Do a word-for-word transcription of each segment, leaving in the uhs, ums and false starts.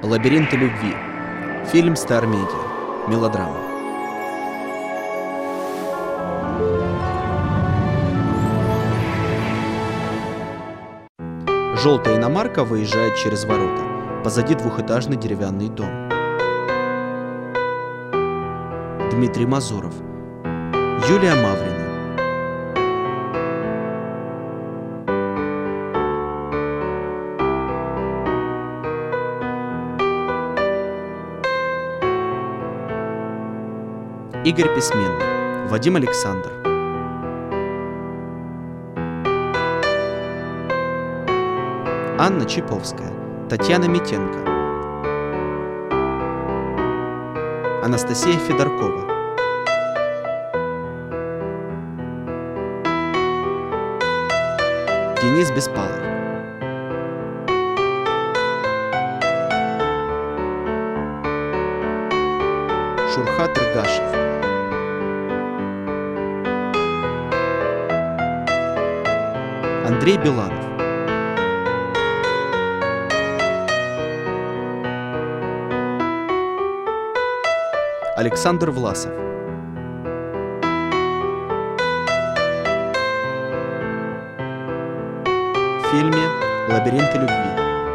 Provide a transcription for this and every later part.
Лабиринты любви. Фильм Star Media. Мелодрама. Желтая иномарка выезжает через ворота. Позади двухэтажный деревянный дом. Дмитрий Мазуров. Юлия Маврина. Игорь Письменный. Вадим Александр. Анна Чиповская. Татьяна Митенко. Анастасия Федоркова. Денис Беспалый. Шурхат Рыгашев. Андрей Биланов. Александр Власов. В фильме «Лабиринты любви».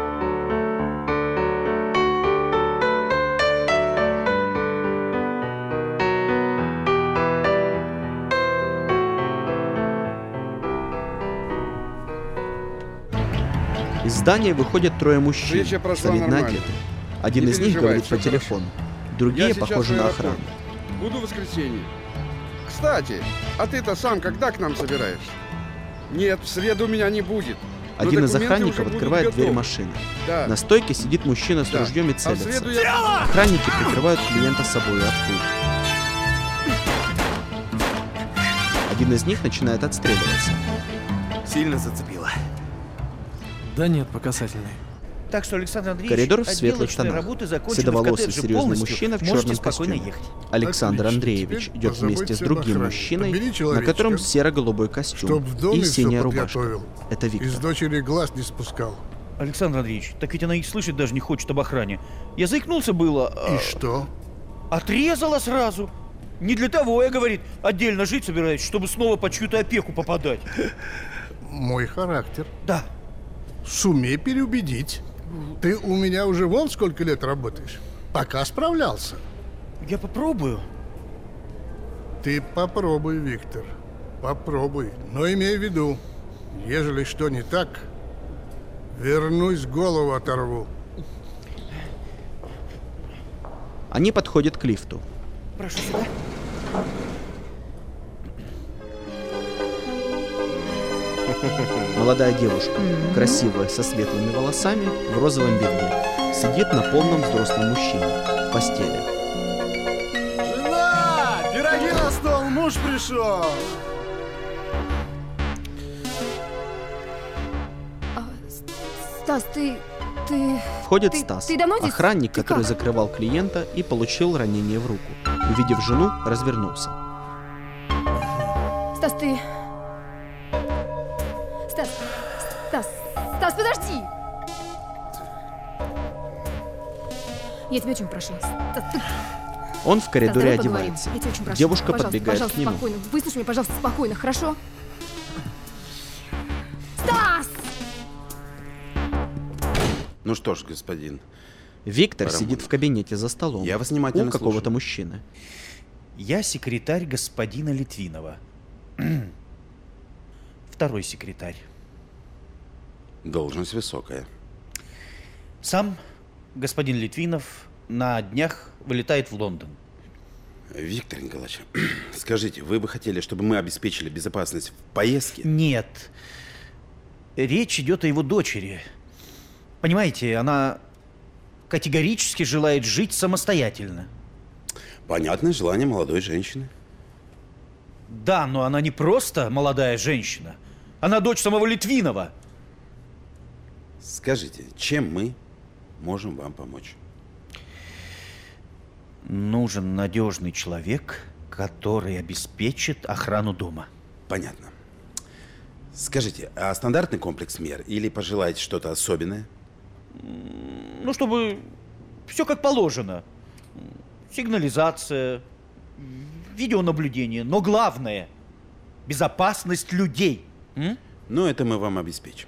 Из здания выходят трое мужчин, солидно одеты. Один из них говорит по телефону, другие похожи на охрану. Буду в воскресенье. Кстати, а ты-то сам когда к нам собираешься? Нет, в среду меня не будет. Один из охранников открывает дверь машины. Да. На стойке сидит мужчина с да. ружьем и целится. А я... Охранники прикрывают клиента собой от пуль. Один из них начинает отстреливаться. Сильно зацепило? Да нет, по касательной. Так что, Александр Андреевич, коридор в светлых тонах. Седоволосый серьезный мужчина в черном костюме. Ехать. Александр Отлично. Андреевич Теперь идет вместе с другим мужчиной, на котором серо-голубой костюм и все синяя рубашка. Это Виктор. Из дочери глаз не спускал. Александр Андреевич, так ведь она и слышать даже не хочет об охране. Я заикнулся было. И а... что? Отрезала сразу. Не для того, я, говорит, отдельно жить собираюсь, чтобы снова под чью-то опеку попадать. Мой характер. Да. Сумей переубедить. Ты у меня уже вон сколько лет работаешь. Пока справлялся. Я попробую. Ты попробуй, Виктор. Попробуй. Но имей в виду, ежели что не так, вернусь, голову оторву. Они подходят к лифту. Прошу сюда. Молодая девушка, красивая, со светлыми волосами, в розовом белье, сидит на полном взрослом мужчине в постели. Жена! Пироги на стол, муж пришел! А, Стас, ты... ты... Входит ты, Стас, ты давно здесь? охранник, Ты который как? закрывал клиента и получил ранение в руку. Увидев жену, развернулся. Стас, ты... Стас, Стас, Стас, подожди! Я тебя очень прошу. Стас, ты... Он в коридоре Стас, давай одевается. Я тебя очень прошу. Девушка пожалуйста, подбегает пожалуйста, к нему. Спокойно. Выслушай меня, пожалуйста, спокойно, хорошо? Стас! Ну что ж, господин. Виктор Пора сидит мной. в кабинете за столом. Я вас внимательно у какого-то слушаю. мужчины. Я секретарь господина Литвинова. Второй секретарь. Должность высокая. Сам господин Литвинов на днях вылетает в Лондон. Виктор Николаевич, скажите, вы бы хотели, чтобы мы обеспечили безопасность в поездке? Нет. Речь идет о его дочери. Понимаете, она категорически желает жить самостоятельно. Понятное желание молодой женщины. Да, но она не просто молодая женщина. Она дочь самого Литвинова. Скажите, чем мы можем вам помочь? Нужен надежный человек, который обеспечит охрану дома. Понятно. Скажите, а стандартный комплекс мер или пожелаете что-то особенное? Ну, чтобы все как положено. Сигнализация, видеонаблюдение. Но главное – безопасность людей. М? Ну, это мы вам обеспечим.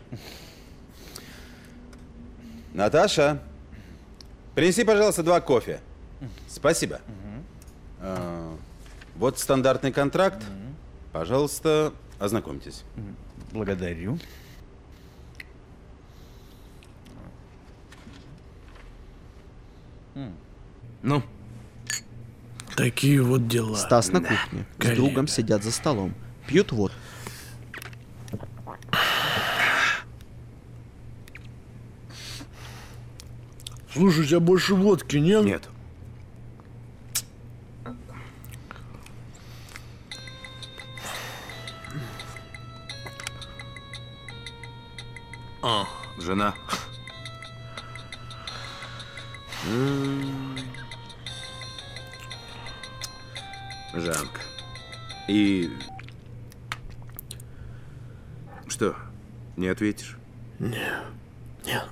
Наташа, принеси, пожалуйста, два кофе. Спасибо. Угу. А, вот стандартный контракт. Угу. Пожалуйста, ознакомьтесь. Благодарю. Ну, такие вот дела. Стас на кухне. С другом сидят за столом. Пьют водку. Слушай, у тебя больше водки нет? Нет. А, жена. Жанка. И... Что, не ответишь? Не, нет.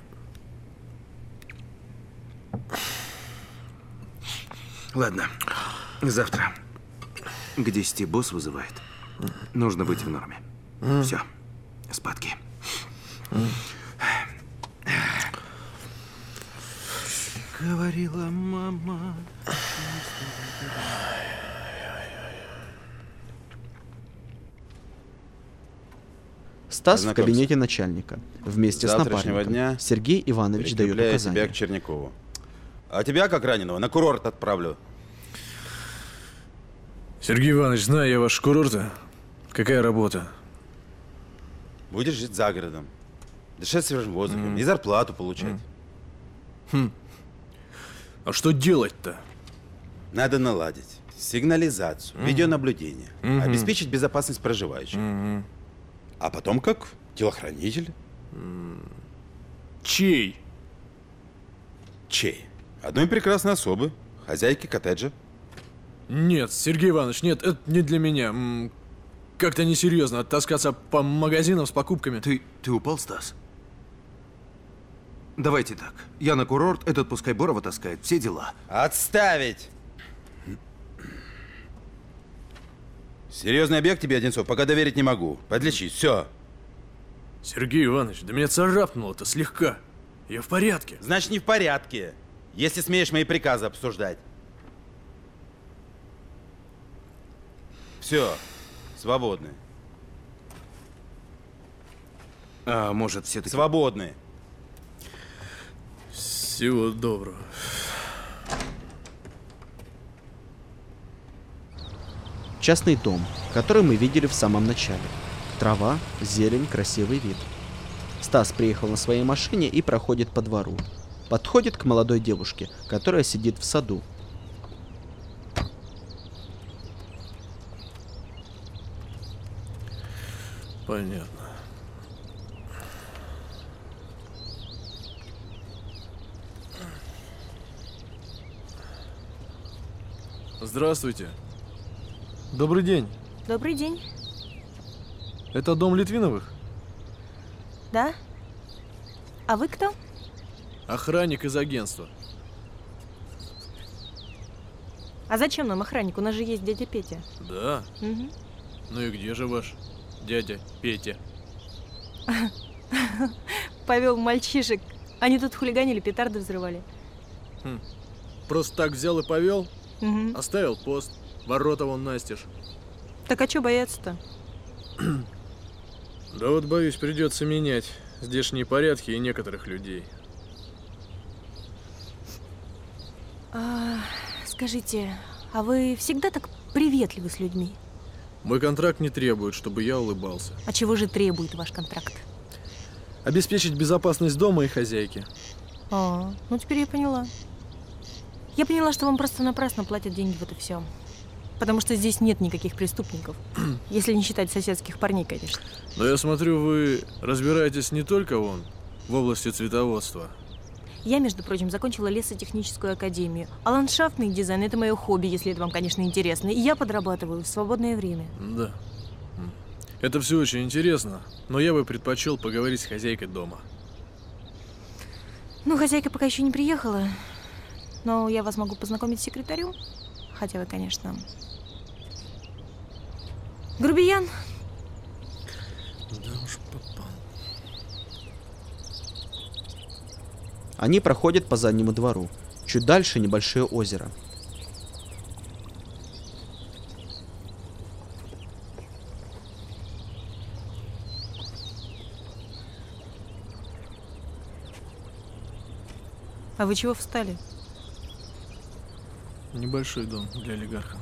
Ладно, завтра к десяти босс вызывает. Нужно быть в норме. Все, спадки. Говорила мама. Стас в кабинете начальника. Вместе с напарником. Дня Сергей Иванович дает указания. Тебя к Чернякову. А тебя, как раненого, на курорт отправлю. Сергей Иванович, знаю я ваши курорты. Какая работа? Будешь жить за городом. Дышать свежим воздухом. Mm. И зарплату получать. Mm. Хм. А что делать-то? Надо наладить сигнализацию, mm. видеонаблюдение. Mm-hmm. Обеспечить безопасность проживающих. Mm-hmm. А потом как телохранитель. Mm. Чей? Чей? Одной прекрасной особы. Хозяйки коттеджа. Нет, Сергей Иванович, нет, это не для меня. Как-то несерьезно таскаться по магазинам с покупками. Ты, ты упал, Стас? Давайте так. Я на курорт, этот пускай Борова таскает, все дела. Отставить! Серьезный объект тебе, Одинцов, пока доверить не могу. Подлечись, все. Сергей Иванович, да меня царапнуло-то слегка. Я в порядке. Значит, не в порядке, если смеешь мои приказы обсуждать. Все, свободны. А может, все-таки... Свободны. Всего доброго. Частный дом, который мы видели в самом начале. Трава, зелень, красивый вид. Стас приехал на своей машине и проходит по двору. Подходит к молодой девушке, которая сидит в саду. Понятно. Здравствуйте. Добрый день. Добрый день. Это дом Литвиновых? Да. А вы кто? Охранник из агентства. А зачем нам охранник? У нас же есть дядя Петя. Да? Угу. Ну и где же ваш дядя Петя? Повел мальчишек. Они тут хулиганили, петарды взрывали. Хм. Просто так взял и повел? Угу. Оставил пост. Ворота вон настежь. Так а что бояться-то? Да вот, боюсь, придется менять здешние порядки и некоторых людей. А, скажите, а вы всегда так приветливы с людьми? Мой контракт не требует, чтобы я улыбался. А чего же требует ваш контракт? Обеспечить безопасность дома и хозяйки. А, ну теперь я поняла. Я поняла, что вам просто напрасно платят деньги, вот и все. Потому что здесь нет никаких преступников. Если не считать соседских парней, конечно. Но я смотрю, вы разбираетесь не только вон, в области цветоводства. Я, между прочим, закончила лесотехническую академию. А ландшафтный дизайн – это мое хобби, если это вам, конечно, интересно. И я подрабатываю в свободное время. Да. Это все очень интересно, но я бы предпочел поговорить с хозяйкой дома. Ну, хозяйка пока еще не приехала. Но я вас могу познакомить с секретарем. Хотя вы, конечно, грубиян. Да уж попал. Они проходят по заднему двору. Чуть дальше небольшое озеро. А вы чего встали? Небольшой дом для олигарха.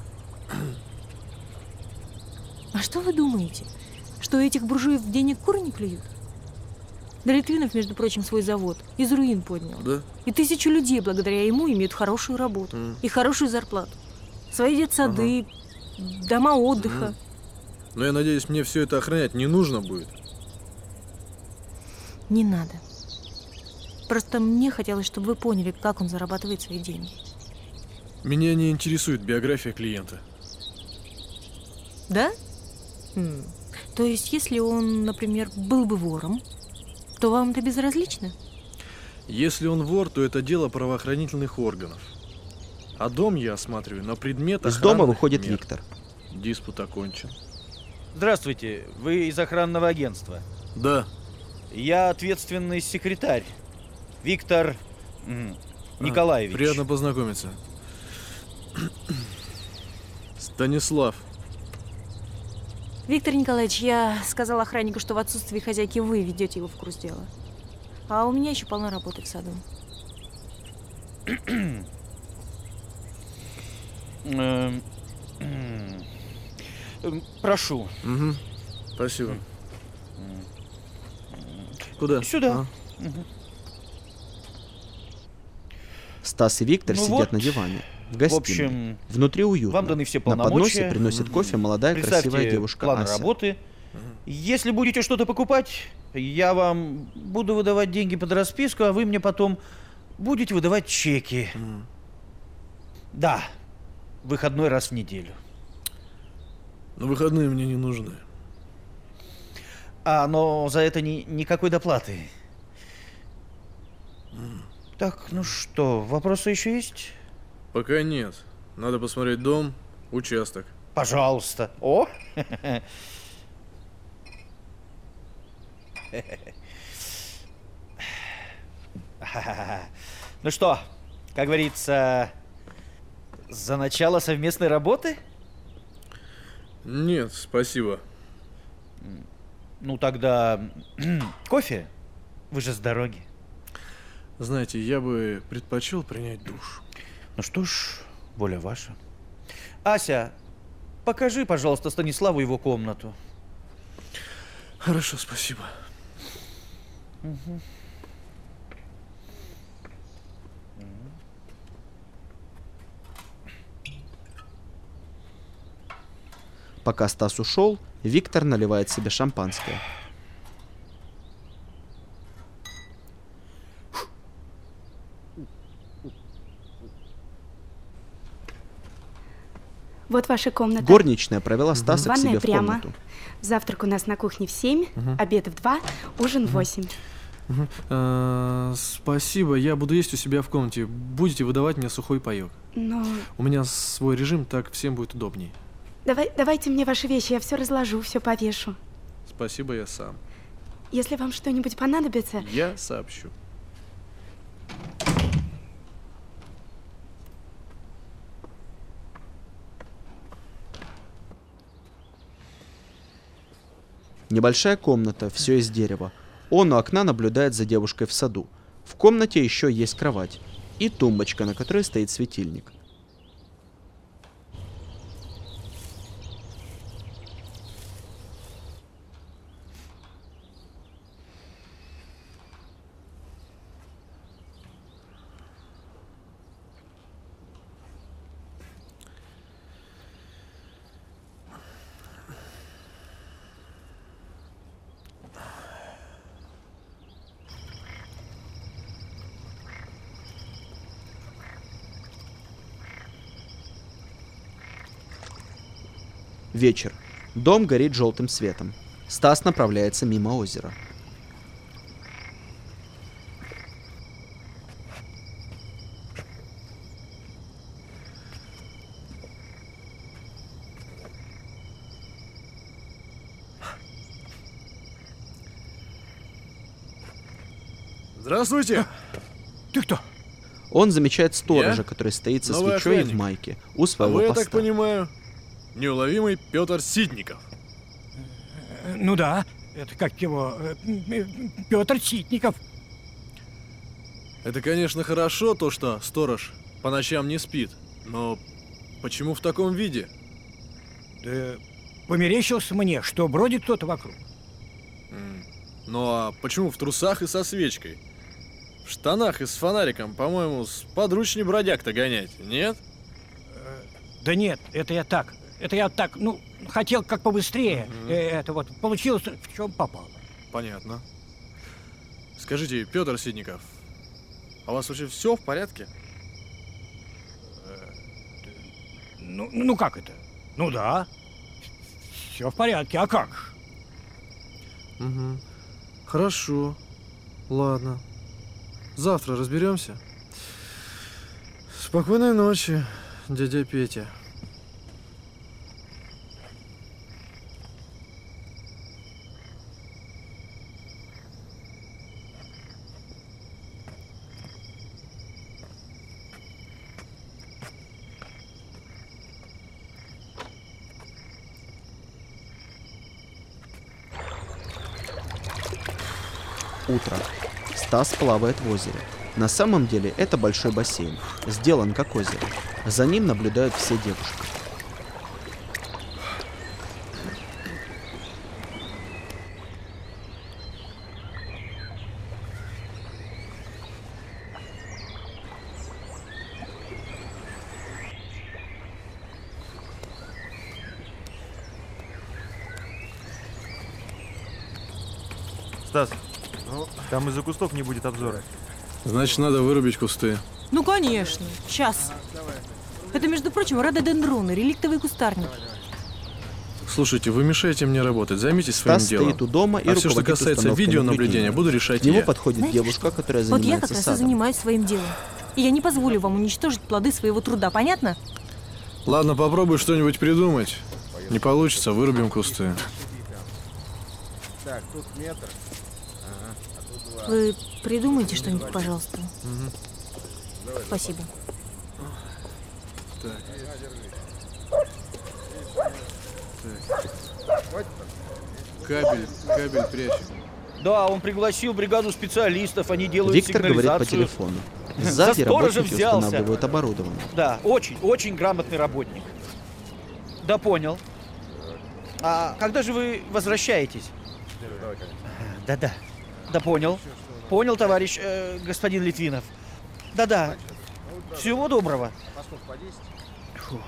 А что вы думаете? Что у этих буржуев денег куры не клюют? Да Литвинов, между прочим, свой завод из руин поднял. Да? И тысячу людей благодаря ему имеют хорошую работу Mm. и хорошую зарплату. Свои детсады, ага. дома отдыха. Mm. Но я надеюсь, мне все это охранять не нужно будет. Не надо. Просто мне хотелось, чтобы вы поняли, как он зарабатывает свои деньги. Меня не интересует биография клиента. Да? М. То есть, если он, например, был бы вором, то вам это безразлично? Если он вор, то это дело правоохранительных органов. А дом я осматриваю на предмет Из дома охранных выходит мер. Виктор. Диспут окончен. Здравствуйте, вы из охранного агентства. Да. Я ответственный секретарь. Виктор м, Николаевич. А, приятно познакомиться. Станислав. Виктор Николаевич, я сказала охраннику, что в отсутствии хозяйки вы ведете его в курс дела. А у меня еще полно работы в саду. Эм, м, эм, Прошу. Угу. Спасибо. Куда? Сюда. А? Мгм. Стас и Виктор Ну сидят вот, на диване. В В гостиной. общем, Внутри уютно. вам даны все На полномочия. подносе приносит кофе молодая представьте красивая девушка планы Ася. работы. Если будете что-то покупать, я вам буду выдавать деньги под расписку, а вы мне потом будете выдавать чеки. Мгм. Да, выходной раз в неделю. Но выходные мне не нужны. А, но за это ни, никакой доплаты. Так, ну что, вопросы еще есть? Пока нет. Надо посмотреть дом, участок. Пожалуйста. О! Ну что, как говорится, за начало совместной работы? Нет, спасибо. Ну тогда кофе? Вы же с дороги. Знаете, я бы предпочел принять душ. Ну что ж, воля ваша. Ася, покажи, пожалуйста, Станиславу его комнату. Хорошо, спасибо. Угу. Пока Стас ушел, Виктор наливает себе шампанское. Вот ваша комната. Горничная провела Стаса к Ванная себе в прямо. комнату. Завтрак у нас на кухне в семь, обед в два, ужин в восемь. Э, Спасибо, я буду есть у себя в комнате. Будете выдавать мне сухой паёк. Но У меня свой режим, так всем будет удобней. давай, давайте мне ваши вещи, я все разложу, все повешу. Спасибо, я сам. Если вам что-нибудь понадобится, Я сообщу. Небольшая комната, все из дерева. Он у окна наблюдает за девушкой в саду. В комнате еще есть кровать и тумбочка, на которой стоит светильник. Вечер. Дом горит желтым светом. Стас направляется мимо озера. Здравствуйте. Ты кто? Он замечает сторожа, Я? который стоит со Новый свечой охранник. в майке у А своего вы, я поста. так понимаю, неуловимый Петр Ситников. Ну да, это как его... Петр Ситников. Это, конечно, хорошо, то, что сторож по ночам не спит. Но почему в таком виде? Да померещился мне, что бродит кто-то вокруг. М, Ну а почему в трусах и со свечкой? В штанах и с фонариком, по-моему, сподручней бродяг-то гонять, нет? Да нет, это я так. Это я так, ну, хотел как побыстрее. Мгм. Э, Это вот получилось, в чем попало. Понятно. Скажите, Петр Ситников, а у вас вообще все в порядке? Ну, ну как это? Ну да. Все в порядке, а как? Угу. Хорошо. Ладно. Завтра разберемся. Спокойной ночи, дядя Петя. Утро. Стас плавает в озере. На самом деле это большой бассейн, сделан как озеро. За ним наблюдают все девушки. Стас, там из-за кустов не будет обзора. Значит, надо вырубить кусты. Ну, конечно. Сейчас. Это, между прочим, рододендроны, реликтовые кустарники. Слушайте, вы мешаете мне работать, займитесь своим Стас делом. стоит у дома и а все, что руководит касается установкой видеонаблюдения, наблюдения. буду решать К нему я. подходит Знаете девушка, которая Вот я занимается как раз и садом. занимаюсь своим делом. И я не позволю вам уничтожить плоды своего труда, понятно? Ладно, попробуй что-нибудь придумать. Не получится, вырубим кусты. Так, тут метр. Вы придумайте что-нибудь, пожалуйста. Спасибо. Так. Кабель, кабель прячем. Да, он пригласил бригаду специалистов, они делают Виктор говорит по сигнализацию. телефону. За Сзади сторожа работники взялся. устанавливают оборудование. Да, очень, очень грамотный работник. Да, понял. А когда же вы возвращаетесь? Да-да, да понял. Понял, товарищ э, господин Литвинов. Да-да. Всего доброго. Фух.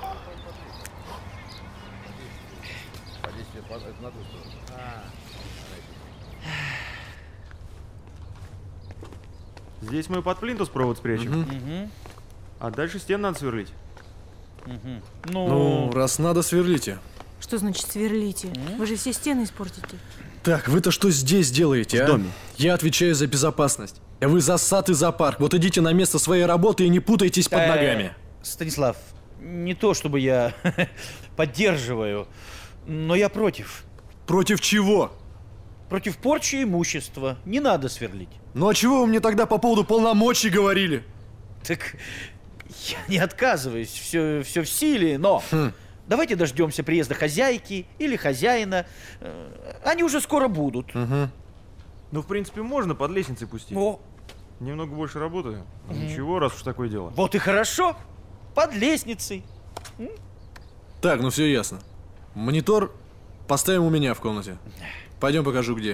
Здесь мы под плинтус провод спрячем. Мгм. А дальше стен надо сверлить. Мгм. Ну, Ну, раз надо, сверлите. Что значит сверлите? Вы же все стены испортите. Так, вы-то что здесь делаете, В а? доме. Я отвечаю за безопасность. А вы за сад и за парк. Вот идите на место своей работы и не путайтесь под Э, ногами. Станислав, не то чтобы я поддерживаю, но я против. Против чего? Против порчи имущества. Не надо сверлить. Ну а чего вы мне тогда по поводу полномочий говорили? Так я не отказываюсь, все, все в силе, но Хм. давайте дождемся приезда хозяйки или хозяина. Э, Они уже скоро будут. Угу. Ну, в принципе, можно под лестницей пустить. О, Немного больше работы. Ну, Мгм. Ничего, раз уж такое дело. вот и хорошо. Под лестницей. Так, ну все ясно. Монитор поставим у меня в комнате. Пойдем покажу где.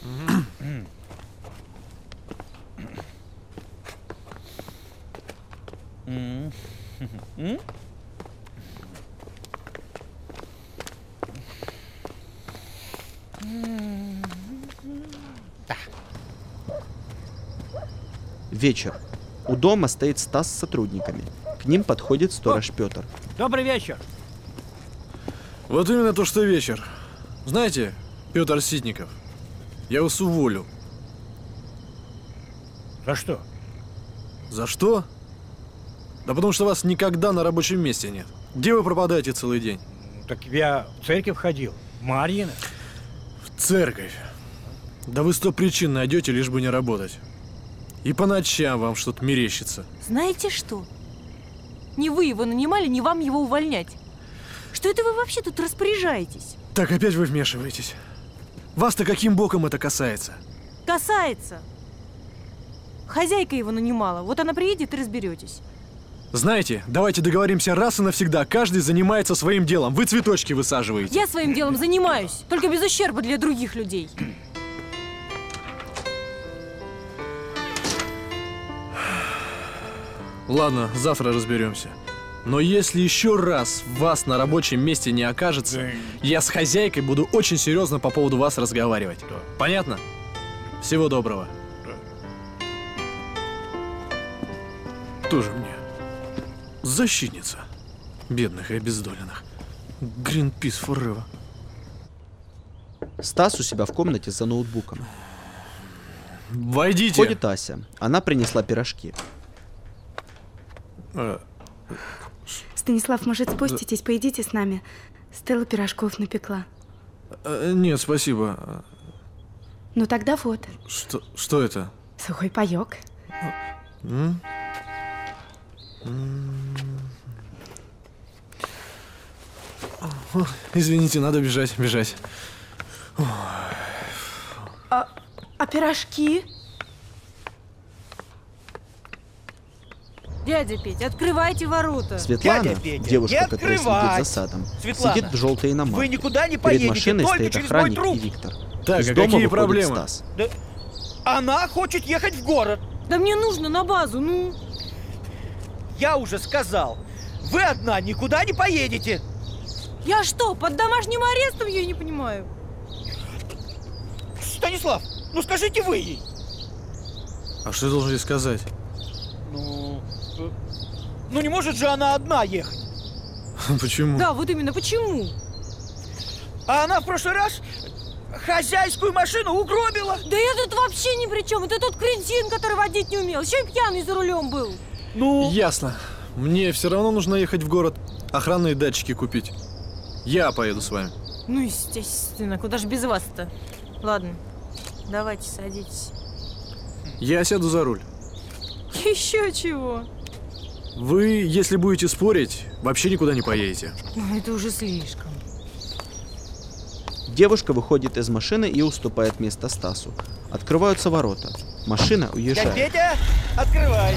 М. М? Вечер. У дома стоит Стас с сотрудниками. К ним подходит сторож Петр. Добрый вечер. Вот именно то, что вечер. Знаете, Петр Ситников, я вас уволю. За что? За что? Да потому что вас никогда на рабочем месте нет. Где вы пропадаете целый день? Так я в церковь ходил. Марьина. В церковь. Да вы сто причин найдете, лишь бы не работать. И по ночам вам что-то мерещится. Знаете что? Не вы его нанимали, не вам его увольнять. Что это вы вообще тут распоряжаетесь? Так, опять вы вмешиваетесь. Вас-то каким боком это касается? Касается. Хозяйка его нанимала. Вот она приедет и разберетесь. Знаете, давайте договоримся раз и навсегда. Каждый занимается своим делом. Вы цветочки высаживаете. Я своим делом занимаюсь, только без ущерба для других людей. Ладно, завтра разберемся. Но если еще раз вас на рабочем месте не окажется, я с хозяйкой буду очень серьезно по поводу вас разговаривать. Понятно? Всего доброго. Тоже мне защитница бедных и обездоленных. Greenpeace forever. Стас у себя в комнате за ноутбуком. Войдите. Входит Ася. Она принесла пирожки. А... Станислав, может, спуститесь, поедите с нами? Стелла пирожков напекла. А, нет, спасибо. Ну тогда вот. Что, что это? Сухой паёк. М? Извините, надо бежать, бежать. А, а пирожки? Дядя Петя, открывайте ворота. Светлана, Дядя Петя, девушка, не которая открывать. сидит за садом, Светлана, сидит в желтой иномарке. вы никуда не Перед поедете, машиной только стоит через мой охранник труп. и Виктор. Так, Из а дома какие выходит проблемы? Стас. Да, она хочет ехать в город. Да мне нужно на базу, ну. Я уже сказал, вы одна никуда не поедете. Я что, под домашним арестом, я не понимаю. Станислав, ну скажите вы ей. А что я должен ей сказать? Ну, э, ну не может же она одна ехать. Почему? Да, вот именно, почему? А она в прошлый раз хозяйскую машину угробила. Да я тут вообще ни при чем. Это тот кретин, который водить не умел. Еще и пьяный за рулем был. Ну? Ясно. Мне все равно нужно ехать в город, охранные датчики купить. Я поеду с вами. Ну, естественно. Куда ж без вас-то? Ладно, давайте, садитесь. Я сяду за руль. Еще чего? Вы, если будете спорить, вообще никуда не поедете. Ну, это уже слишком. Девушка выходит из машины и уступает место Стасу. Открываются ворота. Машина уезжает. Дядя Петя, открывай.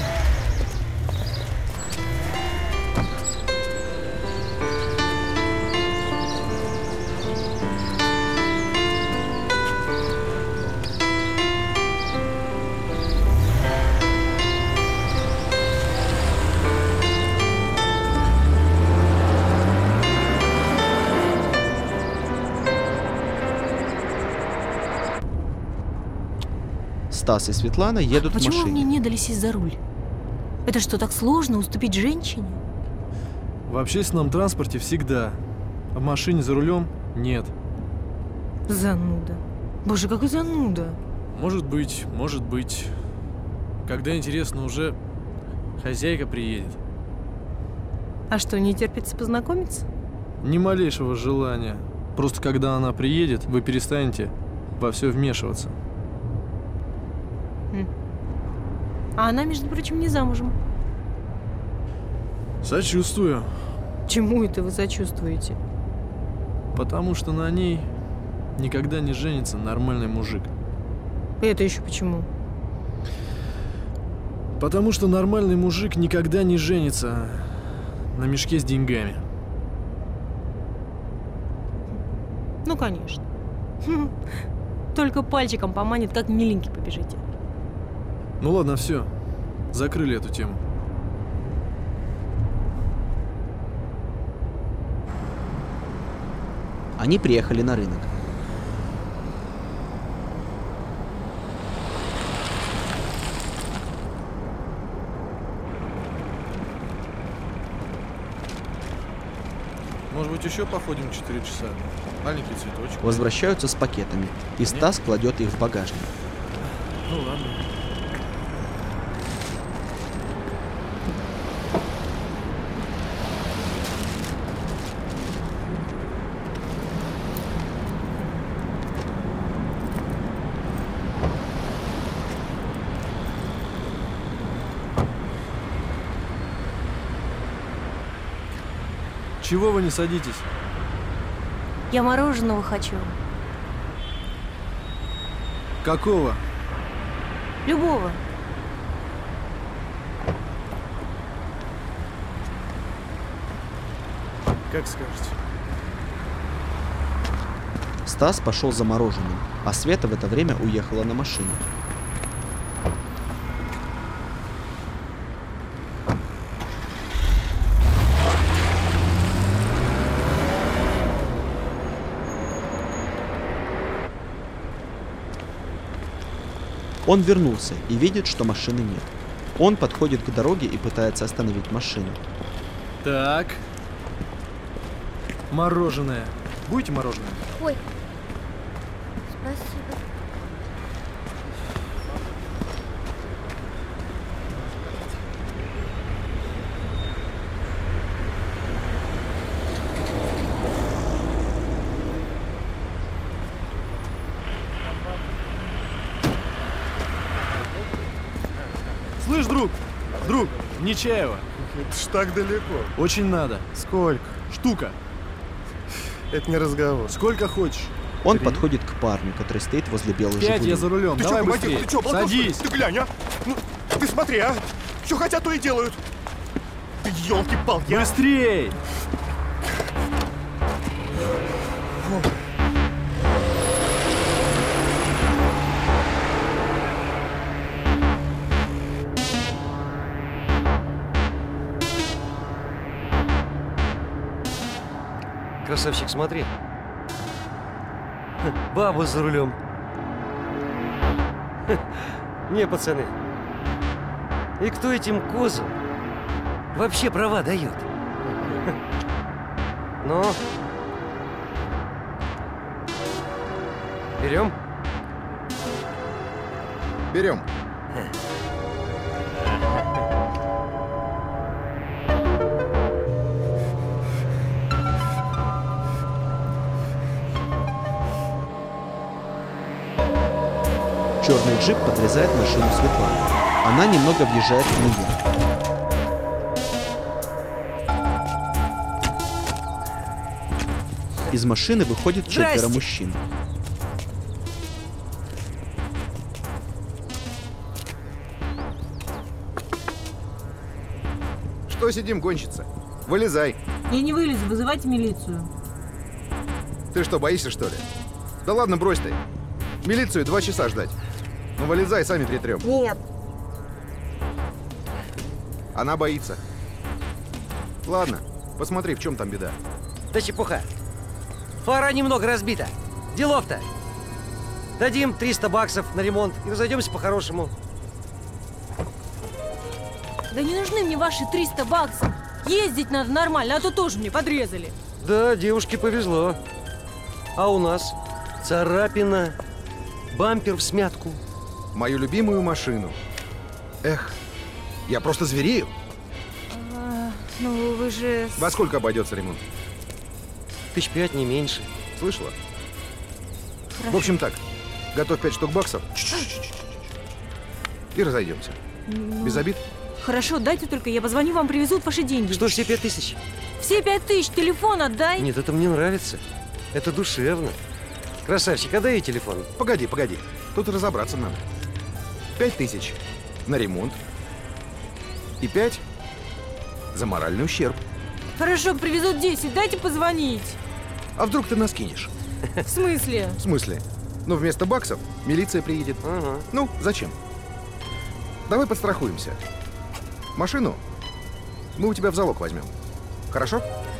Стас и Светлана едут Почему в вы мне машине. не дали сесть за руль? Это что, так сложно уступить женщине? В общественном транспорте всегда. А в машине за рулем нет. Зануда. Боже, какой зануда. Может быть, может быть. Когда интересно, уже хозяйка приедет. А что, не терпится познакомиться? Ни малейшего желания. Просто когда она приедет, вы перестанете во все вмешиваться. Хм. А она, между прочим, не замужем. Сочувствую. Чему это вы сочувствуете? Потому что на ней никогда не женится нормальный мужик. Это еще почему? Потому что нормальный мужик никогда не женится на мешке с деньгами. Ну, конечно. Хм. Только пальчиком поманит, как миленький побежите. Ну ладно, все. Закрыли эту тему. Они приехали на рынок. Может быть, еще походим четыре часа? Маленький цветочек. Возвращаются с пакетами, и Стас кладет их в багажник. Ну ладно. Чего вы не садитесь? Я мороженого хочу. Какого? Любого. Как скажете. Стас пошел за мороженым, а Света в это время уехала на машине. Он вернулся и видит, что машины нет. Он подходит к дороге и пытается остановить машину. Так. Мороженое. Будете мороженое? Ой. Спасибо. Слышь, друг, друг, Нечаева. Это ж так далеко. Очень надо. Сколько? Штука. Это не разговор. Сколько хочешь. Он Три. подходит к парню, который стоит возле белой Пять, «Жигули». я за рулем. Ты Давай чё, быстрее. ты чё, Садись. Ты глянь, а? Ну, ты смотри, а? Что хотят, то и делают. Ты ёлки-палки, а? Быстрей! Красавчик, смотри. Баба за рулем. Не, пацаны. И кто этим козам вообще права дает? Ну? Берем? Берем. Черный джип подрезает машину Светланы. Она немного въезжает в нее. Из машины выходит четверо Здрасте. мужчин. Что сидим, гонщица? Вылезай. Я не вылезу, вызывайте милицию. Ты что, боишься, что ли? Да ладно, брось ты. Милицию два часа ждать. Ну, вылезай, сами притрем. Нет. Она боится. Ладно, посмотри, в чем там беда. Да чепуха. Фара немного разбита. Делов-то. Дадим триста баксов на ремонт и разойдемся по-хорошему. Да не нужны мне ваши триста баксов. Ездить надо нормально, а то тоже мне подрезали. Да, девушке повезло. А у нас царапина, бампер в смятку. Мою любимую машину. Эх, я просто зверею. А, ну, вы же... Во сколько обойдется ремонт? Тысяч пять, не меньше. Слышала? Хорошо. В общем так, готовь пять штук баксов. И разойдемся. Ну, Без обид? Хорошо, дайте только, я позвоню, вам привезут ваши деньги. Что ж, все пять тысяч? Все пять тысяч, телефон отдай. Нет, это мне нравится. Это душевно. Красавчик, отдай ей телефон. Погоди, погоди. Тут разобраться надо. Пять тысяч на ремонт. И пять за моральный ущерб. Хорошо, привезут десять, дайте позвонить. А вдруг ты нас кинешь? В смысле? В смысле? Ну, вместо баксов милиция приедет. Ага. Ну, зачем? Давай подстрахуемся. Машину мы у тебя в залог возьмем. Хорошо?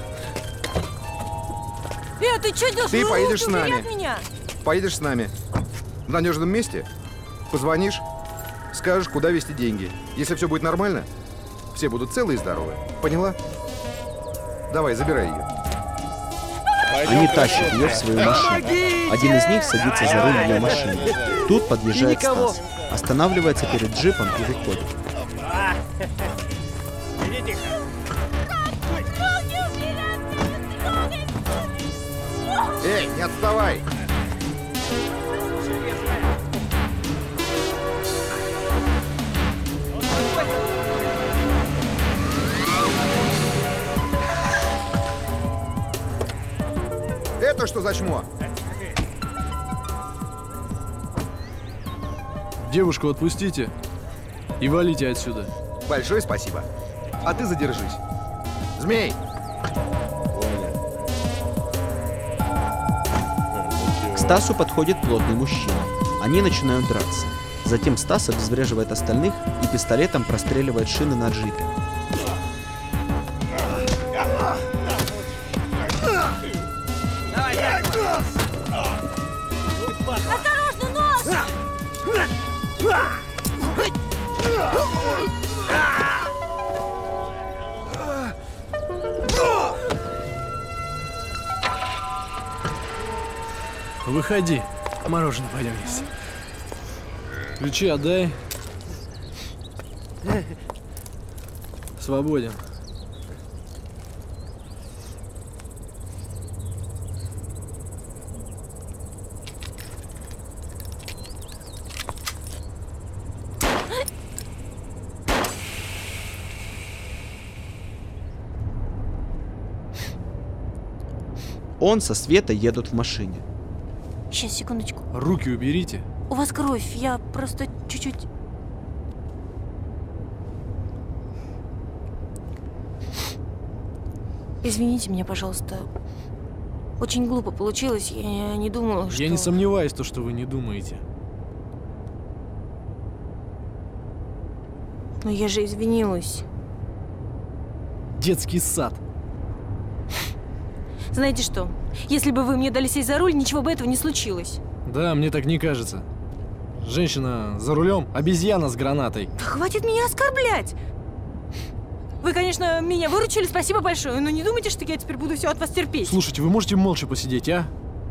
Э, ты что делаешь? Ты Ну, поедешь с убери нами. от меня. Поедешь с нами. В надежном месте позвонишь, скажешь, куда везти деньги. Если все будет нормально, все будут целы и здоровы. Поняла? Давай, забирай ее. Они тащат ее в свою машину. Один из них садится за руль ее машины. Тут подъезжает Стас. Останавливается перед джипом и выходит. Эй, не отставай! это что за чмо? Девушку отпустите и валите отсюда. Большое спасибо. А ты задержись. Змей! К Стасу подходит плотный мужчина. Они начинают драться. Затем Стас обезвреживает остальных и пистолетом простреливает шины на джипе. Осторожно, нос! Выходи, мороженое пойдем есть. Ключи отдай. Свободен. Он со Светой едут в машине. Сейчас, секундочку. Руки уберите. У вас кровь, я просто чуть-чуть... Извините меня, пожалуйста. Очень глупо получилось, я не думала, что... Я не сомневаюсь, то, что вы не думаете. Но я же извинилась. Детский сад. Знаете что? Если бы вы мне дали сесть за руль, ничего бы этого не случилось. Да, мне так не кажется. Женщина за рулем, обезьяна с гранатой. Да хватит меня оскорблять! Вы, конечно, меня выручили, спасибо большое, но не думайте, что я теперь буду все от вас терпеть. Слушайте, вы можете молча посидеть, а?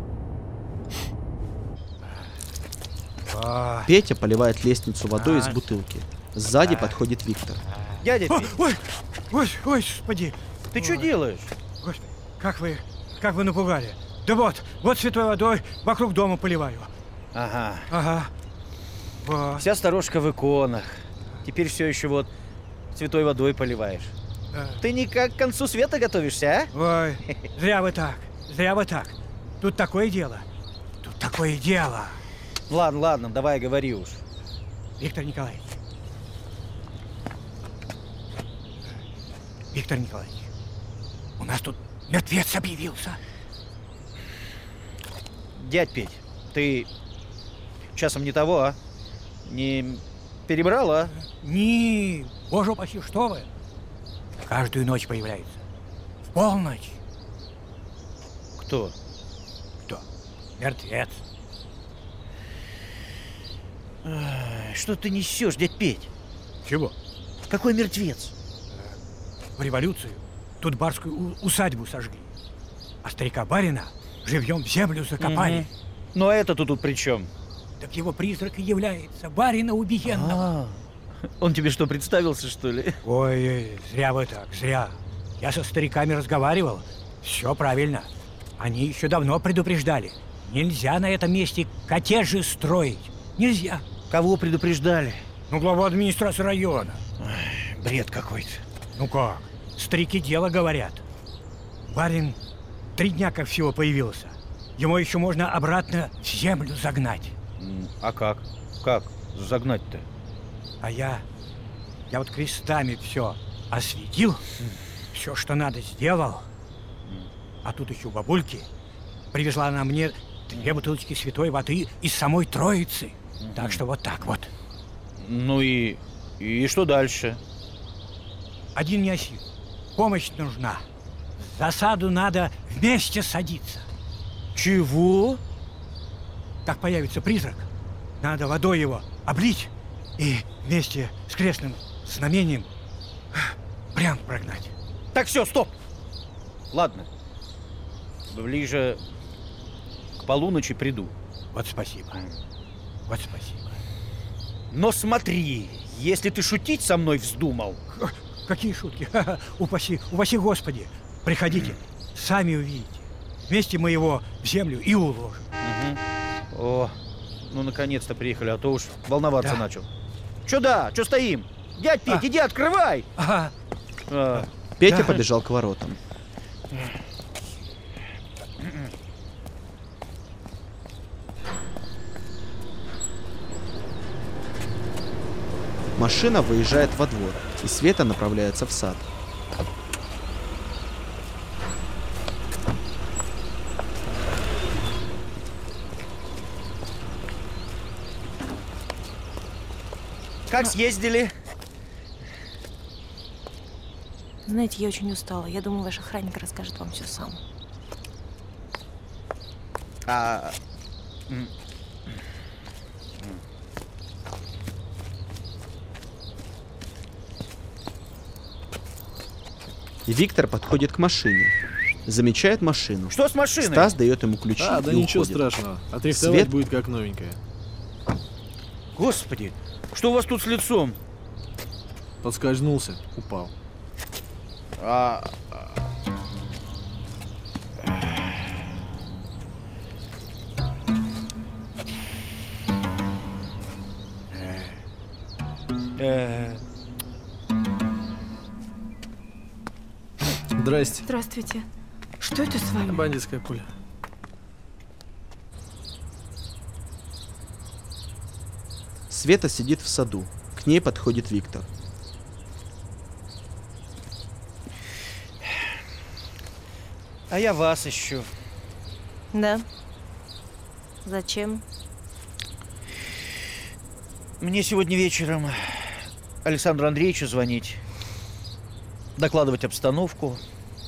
Петя поливает лестницу водой из бутылки. Сзади подходит Виктор. Дядя Петя. Ой, ой, ой, господи. Ты что делаешь? Господи, как вы, как вы напугали. Да вот, вот святой водой вокруг дома поливаю. Ага. Ага. Вот. Вся сторожка в иконах. Теперь все еще вот святой водой поливаешь. Да. Ты никак к концу света готовишься, а? Ой, зря вы так, зря вы так. Тут такое дело. Тут такое дело. Ладно, ладно, давай говори уж. Виктор Николаевич. Виктор Николаевич, у нас тут мертвец объявился. Дядь Петь, ты часом не того, а? Не перебрал, а? Не, боже упаси, что вы. Каждую ночь появляется. В полночь. Кто? Кто? Мертвец. Ай, что ты несешь, дядь Петь? Чего? Какой мертвец? В революцию тут барскую усадьбу сожгли. А старика барина живьем в землю закопали. Угу. Но это-то тут при чем? Так его призрак и является, барина убиенного. А-а-а. Он тебе что, представился, что ли? Ой, зря вы так, зря. Я со стариками разговаривал. Все правильно. Они еще давно предупреждали. Нельзя на этом месте коттеджи строить. Нельзя. Кого предупреждали? Ну, глава администрации района. Ой, бред какой-то. Ну как? Старики дело говорят. Барин три дня как всего появился. Ему еще можно обратно в землю загнать. А как? Как загнать-то? А я... Я вот крестами все осветил, все, что надо, сделал. А тут еще бабульки. Привезла она мне две бутылочки святой воды из самой Троицы. Так что вот так вот. Ну и... и что дальше? Один не осил. Помощь нужна. В засаду надо вместе садиться. Чего? Так появится призрак. Надо водой его облить и вместе с крестным знамением прям прогнать. Так, все, стоп! Ладно. Ближе к полуночи приду. Вот спасибо. Вот спасибо. Но смотри, если ты шутить со мной вздумал... Какие шутки? Упаси, упаси Господи. Приходите, сами увидите. Вместе мы его в землю и уложим. Угу. О, ну наконец-то приехали, а то уж волноваться Да. начал. Че да, че стоим? Дядь Петь, А. иди открывай! Ага. А. Петя Да. побежал к воротам. Машина выезжает во двор, и Света направляется в сад. Как съездили? Знаете, я очень устала. Я думаю, ваш охранник расскажет вам все сам. А... И Виктор подходит к машине. Замечает машину. Что с машиной? Стас дает ему ключи А, да и ничего уходит. страшного. Отрихтовать Свет... будет как новенькая. Господи, что у вас тут с лицом? Подскользнулся, упал. А... Э... Здрасте. Здравствуйте. Что это с вами? Бандитская пуля. Света сидит в саду. К ней подходит Виктор. А я вас ищу. Да. Зачем? Мне сегодня вечером Александру Андреевичу звонить, докладывать обстановку.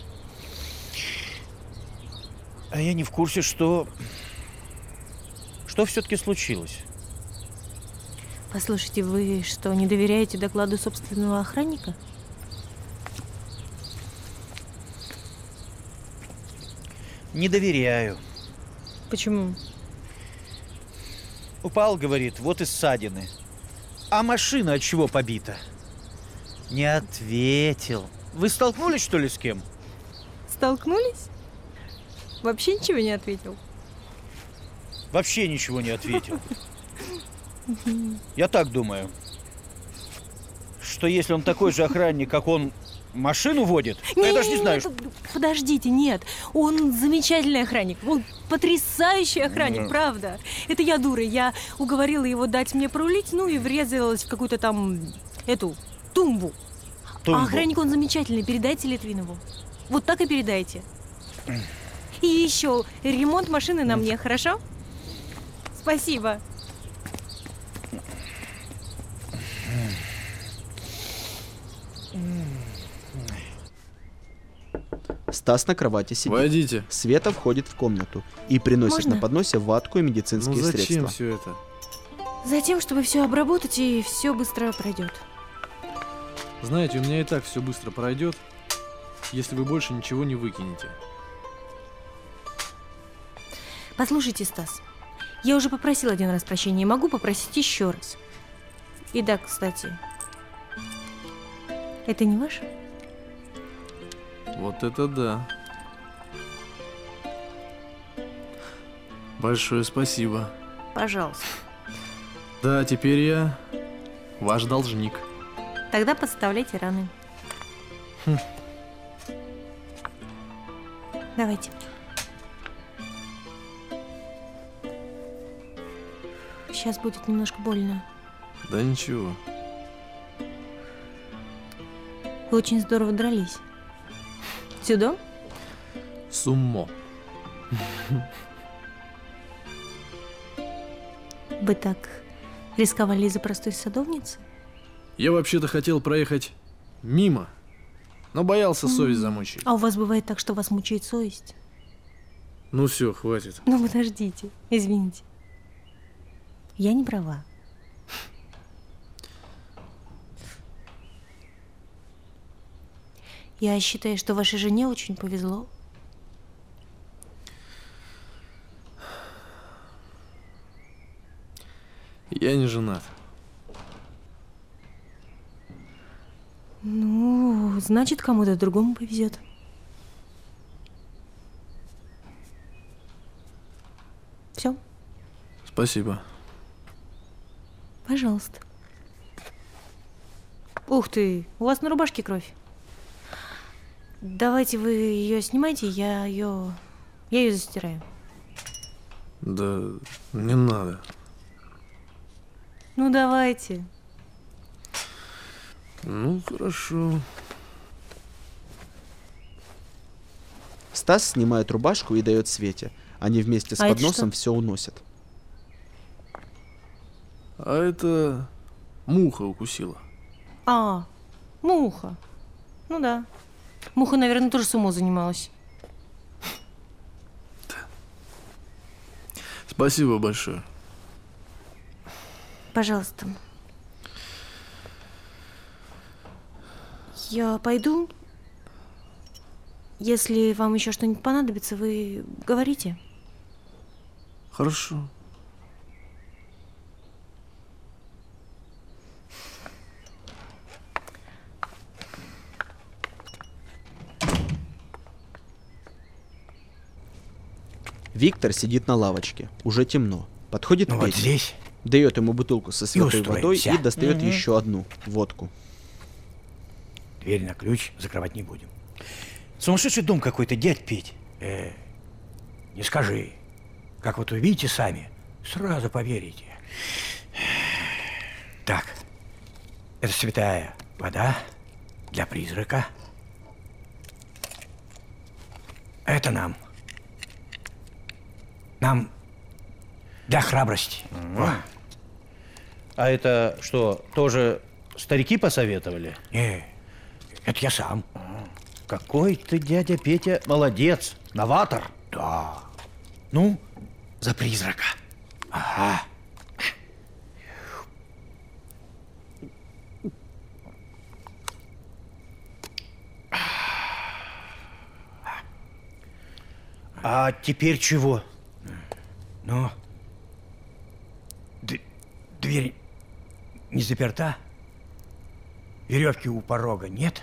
А я не в курсе, что... Что все-таки случилось? Послушайте, вы что, не доверяете докладу собственного охранника? Не доверяю. Почему? Упал, говорит, вот и ссадины. А машина от чего побита? Не ответил. Вы столкнулись, что ли, с кем? Столкнулись? Вообще ничего не ответил? Вообще ничего не ответил. Я так думаю, что если он такой же охранник, как он, машину водит, то я даже не знаю, что... Подождите, нет. Он замечательный охранник. Он потрясающий охранник, Мгм. правда. Это я дура. Я уговорила его дать мне порулить, ну и врезалась в какую-то там, эту, тумбу. Тумбу. А охранник он замечательный. Передайте Литвинову. Вот так и передайте. И еще ремонт машины на мне, хорошо? Спасибо. Стас на кровати сидит. Войдите. Света входит в комнату и приносит Можно? на подносе ватку и медицинские Ну зачем средства. все это? Затем, чтобы все обработать, и все быстро пройдет. Знаете, у меня и так все быстро пройдет, если вы больше ничего не выкинете. Послушайте, Стас, я уже попросила один раз прощения, могу попросить еще раз. И да, кстати, это не ваше? Вот это да. Большое спасибо. Пожалуйста. Да, теперь я ваш должник. Тогда подставляйте раны. Хм. Давайте. Сейчас будет немножко больно. Да ничего. Вы очень здорово дрались. Сюда? Суммо. Вы так рисковали из-за простой садовницы? Я вообще-то хотел проехать мимо, но боялся совесть замучить. А у вас бывает так, что вас мучает совесть? Ну все, хватит. Ну подождите, извините. Я не права. Я считаю, что вашей жене очень повезло. Я не женат. Ну, значит, кому-то другому повезет. Все, Спасибо. пожалуйста. Ух ты, у вас на рубашке кровь. Давайте вы ее снимайте, я ее, я ее застираю. Да не надо. Ну давайте. Ну, хорошо. Стас снимает рубашку и дает Свете. Они вместе с А это подносом что? все уносят. А это муха укусила. А, муха. Ну да. Муха, наверное, тоже сумо занималась. Спасибо большое. Пожалуйста. Я пойду. Если вам еще что-нибудь понадобится, вы говорите. Хорошо. Виктор сидит на лавочке. Уже темно. Подходит Ну к вот Пете. здесь. Дает ему бутылку со святой водой устроимся. и достает Мгм. еще одну водку. Дверь на ключ закрывать не будем. Сумасшедший дом какой-то, дядь Петь. Э, не скажи. Как вот увидите сами, сразу поверите. Так, это святая вода для призрака. Это нам. Нам для храбрости. Во. А это что, тоже старики посоветовали? Не, это я сам. Какой ты, дядя Петя, молодец, новатор. Да. Ну, за призрака. Ага. А теперь чего? Ну, д- дверь не заперта? Веревки у порога нет?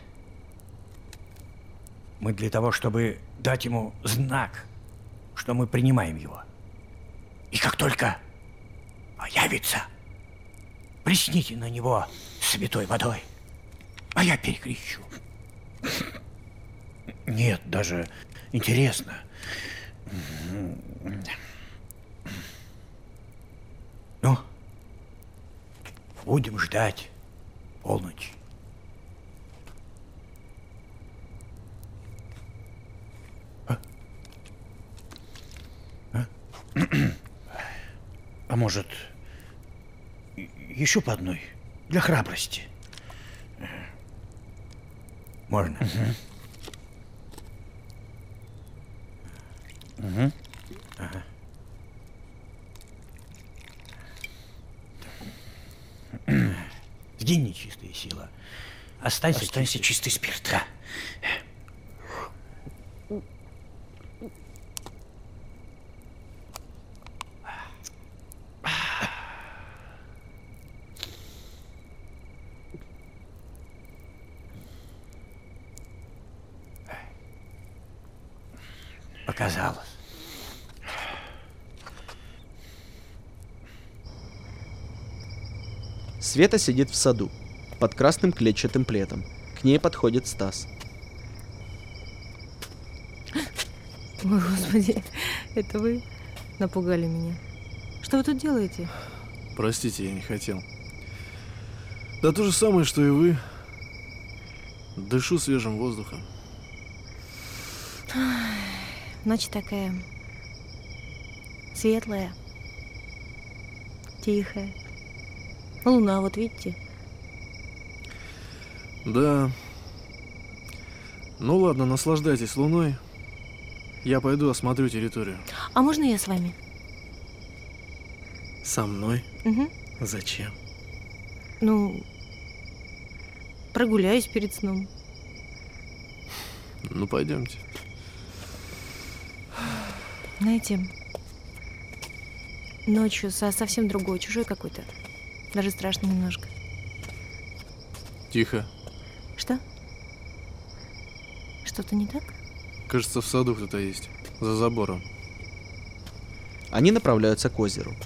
Мы для того, чтобы дать ему знак, что мы принимаем его. И как только появится, плесните на него святой водой, а я перекрещу. Нет, даже интересно. Ну, будем ждать полночи. А может, и- еще по одной? Для храбрости. Можно? Угу. Ага. Сгинь нечистая сила. Останься, Останься чистый спирт. Да. Показалось. Света сидит в саду, под красным клетчатым пледом. К ней подходит Стас. Ой, господи, это вы напугали меня. Что вы тут делаете? Простите, я не хотел. Да то же самое, что и вы. Дышу свежим воздухом. Ночь такая светлая, тихая. Луна, вот видите? Да. Ну ладно, наслаждайтесь луной. Я пойду осмотрю территорию. А можно я с вами? Со мной? Угу. Зачем? Ну, прогуляюсь перед сном. Ну, пойдемте. Знаете, ночью со совсем другой, чужой какой-то. Даже страшно немножко. Тихо. Что? Что-то не так? Кажется, в саду кто-то есть. За забором. Они направляются к озеру.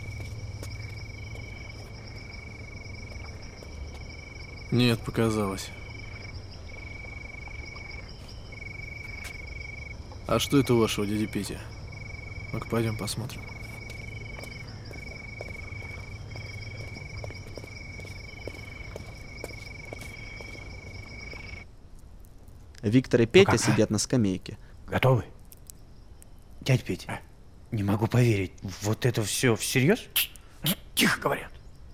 Нет, показалось. А что это у вашего дяди Пети? Ну-ка, пойдем посмотрим. Виктор и Петя как? сидят на скамейке. Готовы? Дядь Петя, не могу поверить. Вот это все всерьез? Тихо говорят.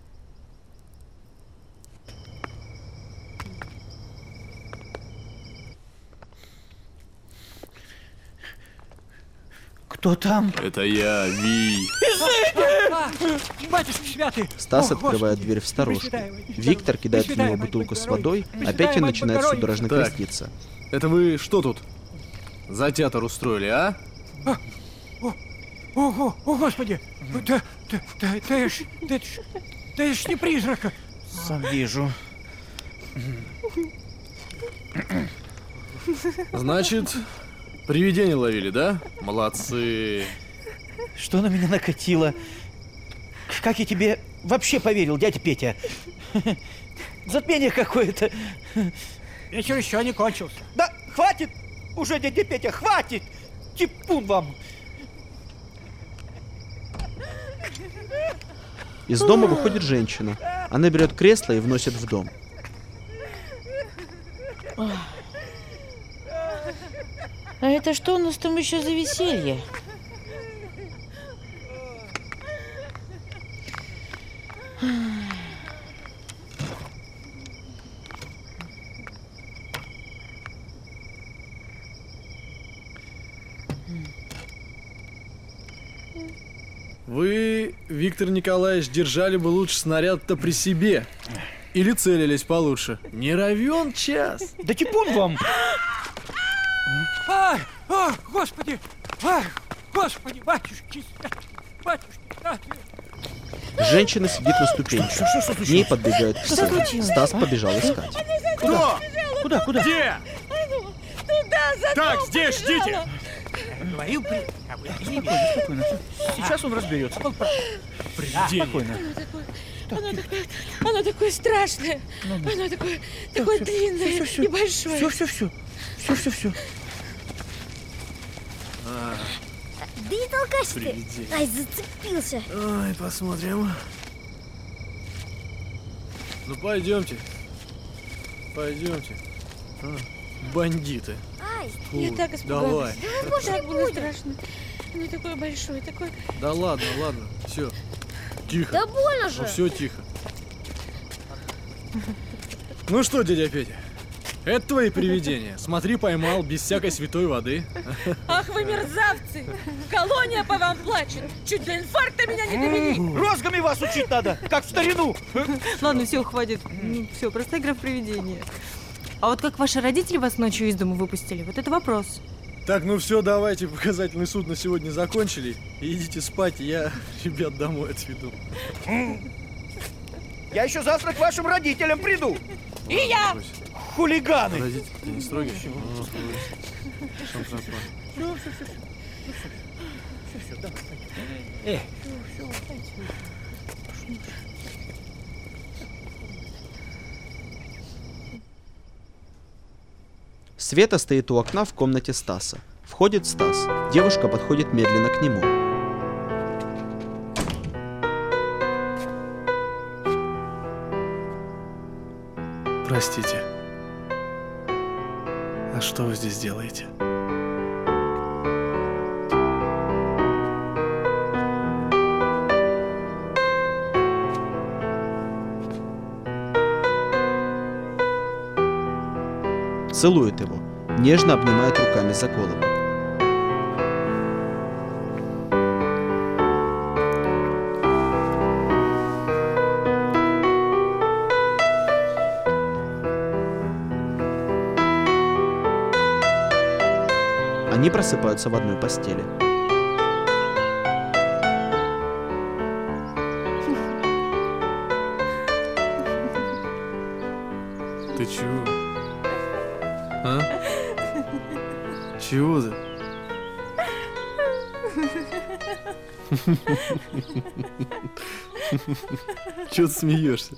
Кто там? Это я, Ви. Батюшки святый! Стас О, открывает Господи! дверь в сторожку. Пресвятая, Мать Виктор кидает в Пресвятая, него Мать бутылку с Богородица! водой, а Пресвятая, Петя Мать начинает Богородица! судорожно Так. креститься. Это вы что тут? За театр устроили, а? А, о, ого, о, Господи! Да, да, да, да, я ж, да, это ж, да это ж не призрака! Сам вижу. Значит, привидение ловили, да? Молодцы. Что на меня накатило? Как я тебе вообще поверил, дядя Петя? Затмение какое-то. Вечер еще не кончился. Да хватит уже, дядя Петя, хватит! Типун вам! Из дома выходит женщина. Она берет кресло и вносит в дом. А это что у нас там еще за веселье? Вы, Виктор Николаевич, держали бы лучше снаряд-то при себе. Или целились получше. Не равен час. Да типун вам! Ай, о, Господи! Ай, Господи, батюшки! Батюшки! а, Женщина сидит на ступеньках. Что, что, что К ней подбегают Что все. случилось? Стас побежал искать. Куда? Куда, куда? Где? Туда, за Так, здесь ждите! Говорил при... а вы не Спокойно, спокойно. Сейчас он разберется. Привидение. Спокойно. Оно такое, оно такое страшное. Оно такое, такое длинное и большое. Все, все, все. Все, все, все. Да не толкайся ты! Привидение. Ай, зацепился! Ой, посмотрим. Ну пойдемте. Пойдемте. А, бандиты. Ай! Фу, Я так испугалась. давай. Да, может, Так не было будем. страшно. Оно такое большое, такое... Да ладно, ладно. Все. Тихо. Да больно же! Ну все тихо. Ну что, дядя Петя, это твои привидения. Смотри, поймал, без всякой святой воды. Ах вы мерзавцы! Колония по вам плачет! Чуть до инфаркта меня не довели! Розгами вас учить надо, как в старину! Ладно, все, хватит. Ну, все, просто игра в привидение. А вот как ваши родители вас ночью из дома выпустили, вот это вопрос. Так, ну все, давайте, показательный суд на сегодня закончили. Идите спать, я ребят домой отведу. Я еще завтра к вашим родителям приду! И я! Хулиганы! Родители, ты не строгий? Все, все, все. Все, все, давай, Э. Света стоит у окна в комнате Стаса. Входит Стас. Девушка подходит медленно к нему. Простите. А что вы здесь делаете? Целует его. Нежно обнимает руками за голову. Они просыпаются в одной постели. Ты чего? А? Чего ты? Чего ты смеешься?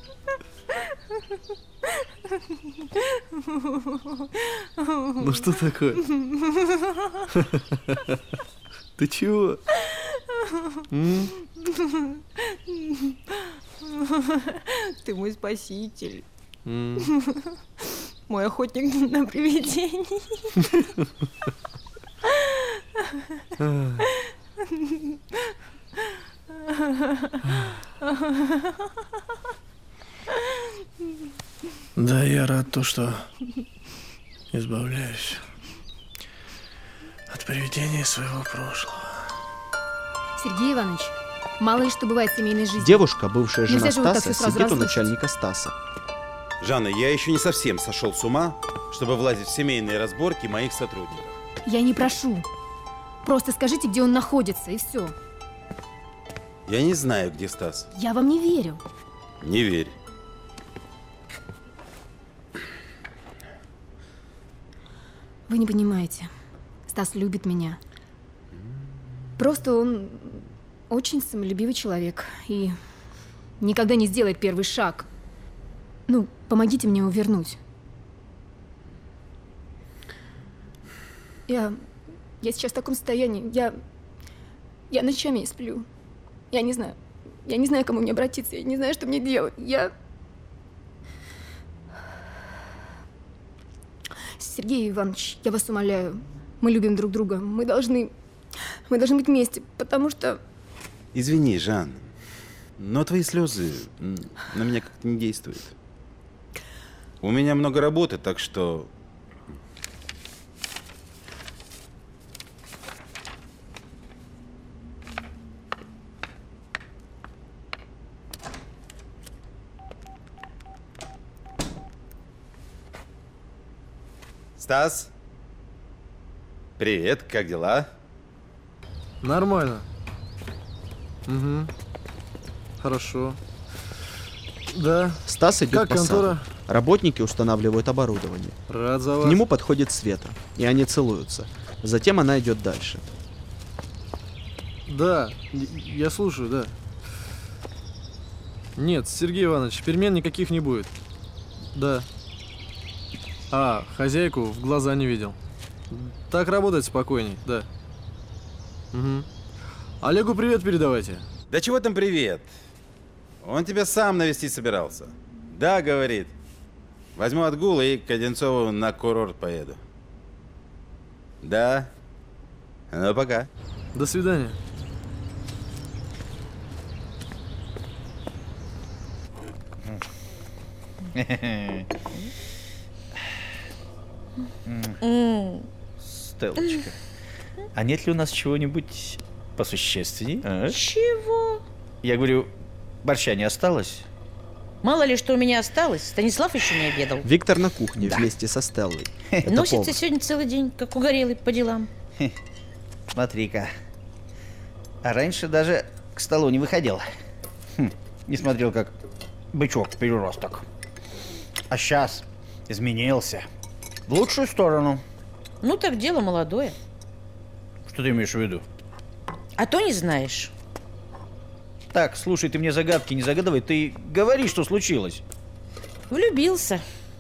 Ну что такое? Ты чего? М? Ты мой спаситель. М. Мой охотник на привидений. Да, я рад то, что избавляюсь от привидений своего прошлого. Сергей Иванович, мало ли что бывает в семейной жизни. Девушка, бывшая жена Нельзя же вот так Стаса, всё сразу сидит у разрушить. начальника Стаса. Жанна, я еще не совсем сошел с ума, чтобы влазить в семейные разборки моих сотрудников. Я не прошу. Просто скажите, где он находится, и все. Я не знаю, где Стас. Я вам не верю. Не верь. Вы не понимаете. Стас любит меня. Просто он очень самолюбивый человек и никогда не сделает первый шаг. Ну, помогите мне его вернуть. Я... Я сейчас в таком состоянии. Я... Я ночами не сплю. Я не знаю. Я не знаю, к кому мне обратиться. Я не знаю, что мне делать. Я... Сергей Иванович, я вас умоляю. Мы любим друг друга. Мы должны... Мы должны быть вместе, потому что... Извини, Жан, но твои слезы м, на меня как-то не действуют. У меня много работы, так что... Стас? Привет, как дела? Нормально. Угу. Хорошо. Да. Стас идет Как по контора? саду. Работники устанавливают оборудование. Рад за К вас. нему подходит Света, и они целуются. Затем она идет дальше. Да, я слушаю, да. Нет, Сергей Иванович, перемен никаких не будет. Да. А, хозяйку в глаза не видел. Так работать спокойней, да. Угу. Олегу привет передавайте. Да чего там привет? Он тебя сам навестить собирался. Да, говорит. Возьму отгул и к Одинцову на курорт поеду. Да. Ну, пока. До свидания. Стеллочка, а нет ли у нас чего-нибудь посущественней? а? Чего? Я говорю, борща не осталось? Мало ли что у меня осталось, Станислав еще не обедал. Виктор на кухне вместе со Стеллой. Это Носится повар. сегодня целый день, как угорелый по делам. Смотри-ка. А раньше даже к столу не выходил. Хм, не смотрел, как бычок-переросток. А сейчас изменился. В лучшую сторону. Ну так дело молодое. Что ты имеешь в виду? А то не знаешь. Так, слушай, ты мне загадки не загадывай, ты говори, что случилось. Влюбился.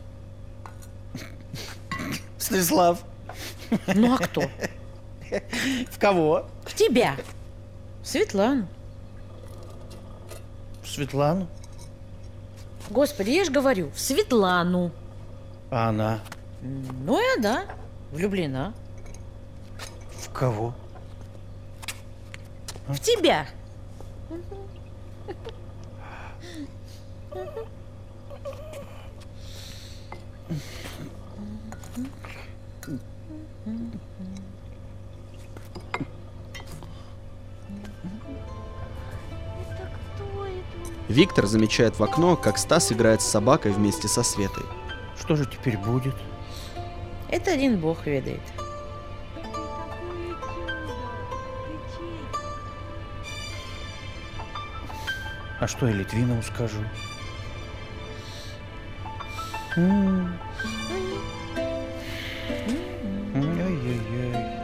Станислав. Ну а кто? В кого? В тебя. В Светлану. В Светлану? Господи, я же говорю, в Светлану. А она? Ну и да, влюблена. В кого? В тебя. Виктор замечает в окно, как Стас играет с собакой вместе со Светой. Что же теперь будет? Это один бог ведает. А что я Литвинову скажу? М. Ай-яй-яй.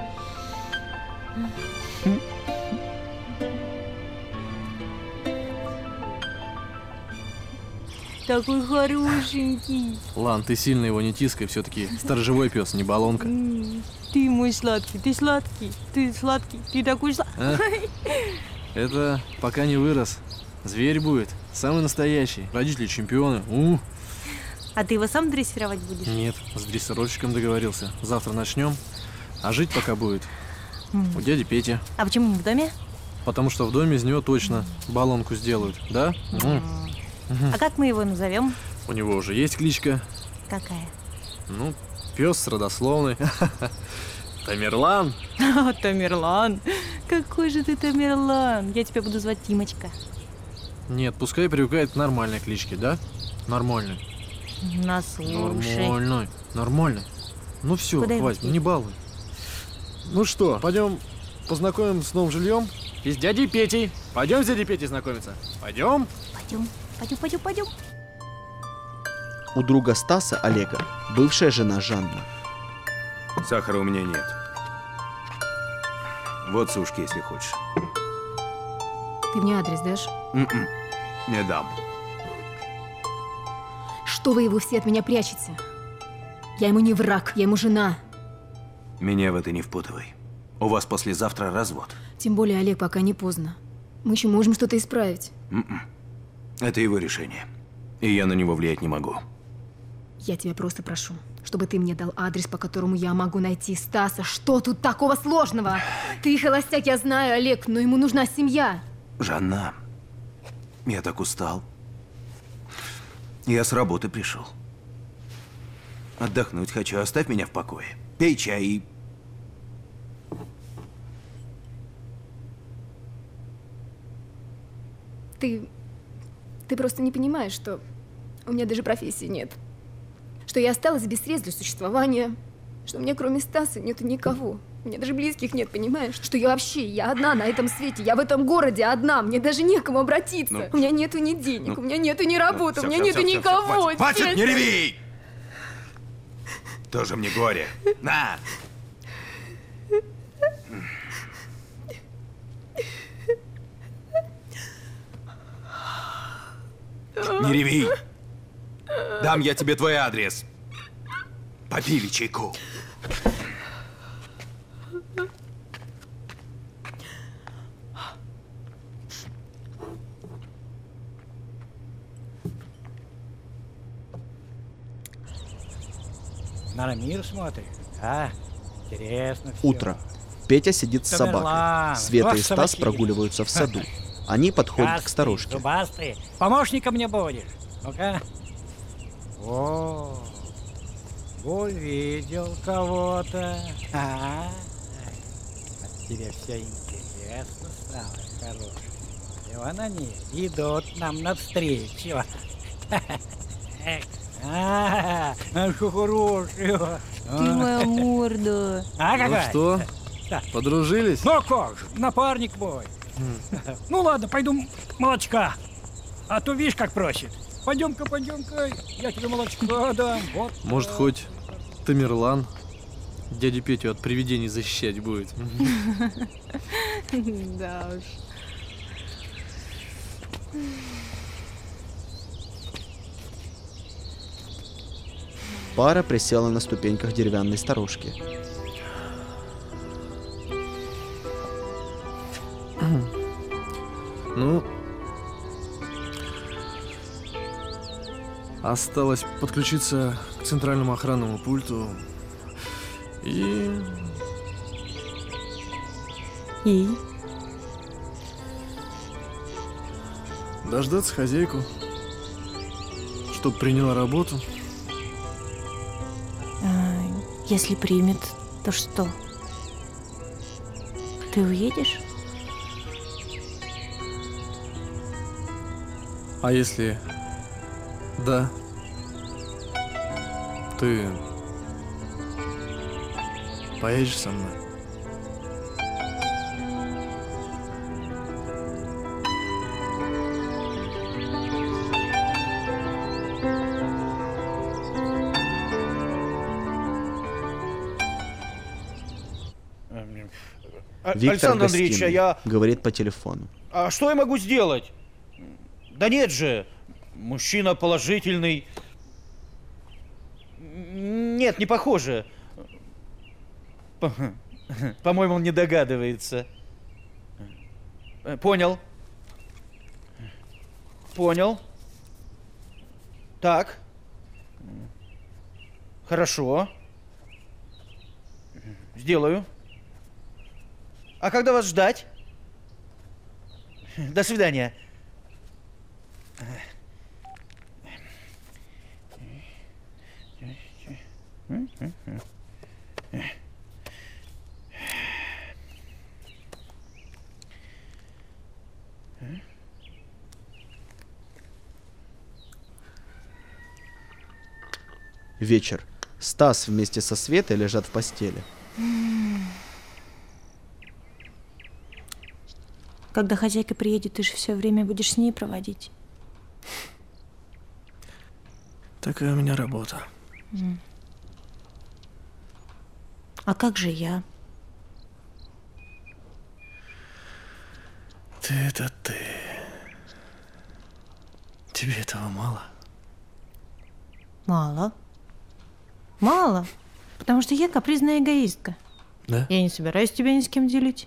Такой хорошенький. Лан, ты сильно его не тискай, все-таки сторожевой пес, не баллонка. М, Ты мой сладкий, ты сладкий, ты сладкий, ты такой сладкий. А? Это пока не вырос. Зверь будет, самый настоящий. Родители чемпионы. У. А ты его сам дрессировать будешь? Нет, с дрессировщиком договорился. Завтра начнем, а жить пока будет М. у дяди Пети. А почему не в доме? Потому что в доме из него точно баллонку сделают, да? Мгм. А как мы его назовем? У него уже есть кличка. Какая? Ну, пес родословный. Тамерлан. Тамерлан. Какой же ты Тамерлан? Я тебя буду звать Тимочка. Нет, пускай привыкает к нормальной кличке, да? Нормальной. Наслушай. Нормальной. Нормальной. Ну все, Куда его хватит, деть? не балуй. Ну что, пойдем познакомим с новым жильем? И с дядей Петей. Пойдем с дядей Петей знакомиться. Пойдем? Пойдем, пойдем, пойдем, пойдем. У друга Стаса, Олега, бывшая жена Жанна. Сахара у меня нет. Вот сушки, если хочешь. Ты мне адрес дашь? М-м, не дам. Что вы его все от меня прячете? Я ему не враг, я ему жена. Меня в это не впутывай. У вас послезавтра развод. Тем более, Олег, пока не поздно. Мы еще можем что-то исправить. М-м. Это его решение. И я на него влиять не могу. Я тебя просто прошу, чтобы ты мне дал адрес, по которому я могу найти Стаса. Что тут такого сложного? Ты холостяк, я знаю, Олег, но ему нужна семья. Жанна, я так устал. Я с работы пришел. Отдохнуть хочу, оставь меня в покое. Пей чай и... Ты... Ты просто не понимаешь, что у меня даже профессии нет. Что я осталась без средств для существования. Что у меня кроме Стаса нету никого. У меня даже близких нет, понимаешь? Что я вообще, я одна на этом свете, я в этом городе одна, мне даже не к кому обратиться. Ну, у меня нету ни денег, ну, у меня нету ни работы, всё, у меня всё, нету всё, всё, никого. Хватит, хватит, честно. не реви! Тоже мне горе. На! Не реви! Дам я тебе твой адрес. Попили чайку. На мир смотришь? А, интересно всё. Утро. Петя сидит с собакой. Тамерлан, Света вот и Стас собаки. прогуливаются в саду. Они подходят к Ушастый, сторожке. Зубастый. Помощником мне будешь. Ну-ка. О, увидел кого-то. А, от тебя все интересно стало, хороший. И вон они идут нам навстречу. А, что хорошего. Ты моя морда. А Ну какая? что, Да. подружились? Ну как же, напарник мой. Ну ладно, пойду молочка. А то видишь, как просит. Пойдем-ка, пойдем-ка, я тебе молочка дам. Вот. Может, хоть Тамерлан дядю Петю от привидений защищать будет? Да уж. Пара присела на ступеньках деревянной сторожки. Ну, осталось подключиться к центральному охранному пульту и... И? дождаться хозяйку, чтоб приняла работу. А, если примет, то что? Ты уедешь? А если да, ты поедешь со мной? А- Виктор Александр в Андреевич, а гостиной я... говорит по телефону. А что я могу сделать? Да нет же, мужчина положительный. Нет, не похоже. По- По-моему, он не догадывается. Понял. Понял. Так. Хорошо. Сделаю. А когда вас ждать? До свидания. Вечер. Стас вместе со Светой лежат в постели. Когда хозяйка приедет, ты же все время будешь с ней проводить. Такая у меня работа. М. А как же я? Ты это ты. Тебе этого мало? Мало. Мало. Потому что я капризная эгоистка. Да? Я не собираюсь тебя ни с кем делить.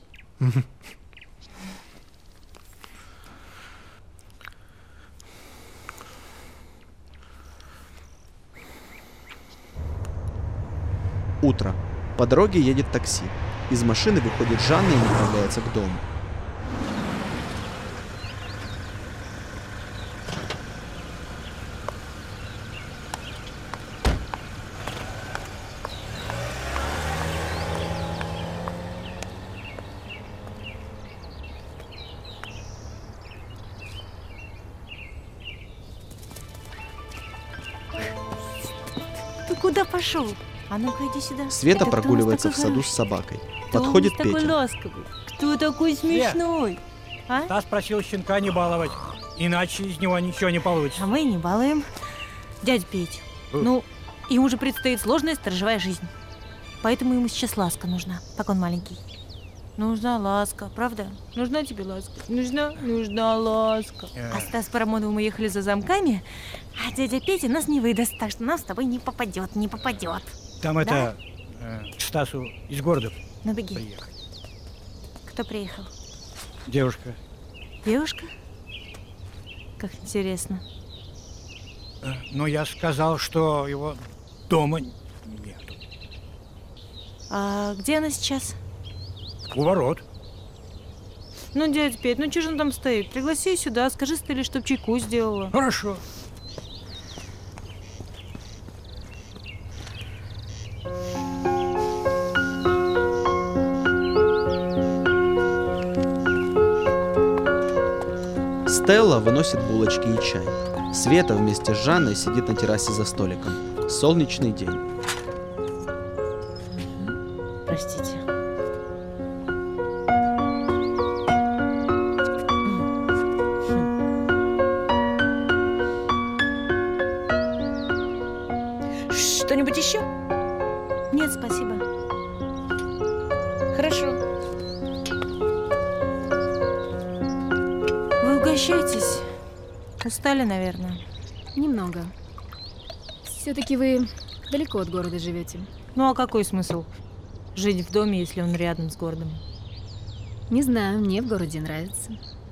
Утро. По дороге едет такси. Из машины выходит Жанна и направляется к дому. Ты куда пошел? А ну-ка иди сюда. Света Это кто у нас прогуливается в такой саду с хороший? собакой. Кто Подходит у нас такой Петя. ласковый? Кто такой смешной? А? Стас просил щенка не баловать, иначе из него ничего не получится. А мы не балуем. Дядя Петь, ну, ему же предстоит сложная сторожевая жизнь. Поэтому ему сейчас ласка нужна, пока он маленький. Нужна ласка, правда? Нужна тебе ласка? Нужна? Нужна ласка. А Стас с Парамоновым уехали за замками, а дядя Петя нас не выдаст, так что нам с тобой не попадет, не попадет. Там Да? это, э, к Стасу из города Ну беги. приехали. Кто приехал? Девушка. Девушка? Как интересно. Э, Но я сказал, что его дома нет. А где она сейчас? У ворот. Ну, дядя Петь, ну что же он там стоит? Пригласи ее сюда, скажи Стелле, чтоб чайку сделала. Хорошо. Стелла выносит булочки и чай. Света вместе с Жанной сидит на террасе за столиком. Солнечный день. Простите. Что-нибудь еще? Нет, спасибо. Хорошо. Вы угощайтесь. Устали, наверное. Немного. Все-таки вы далеко от города живете. Ну а какой смысл жить в доме, если он рядом с городом? Не знаю, мне в городе нравится.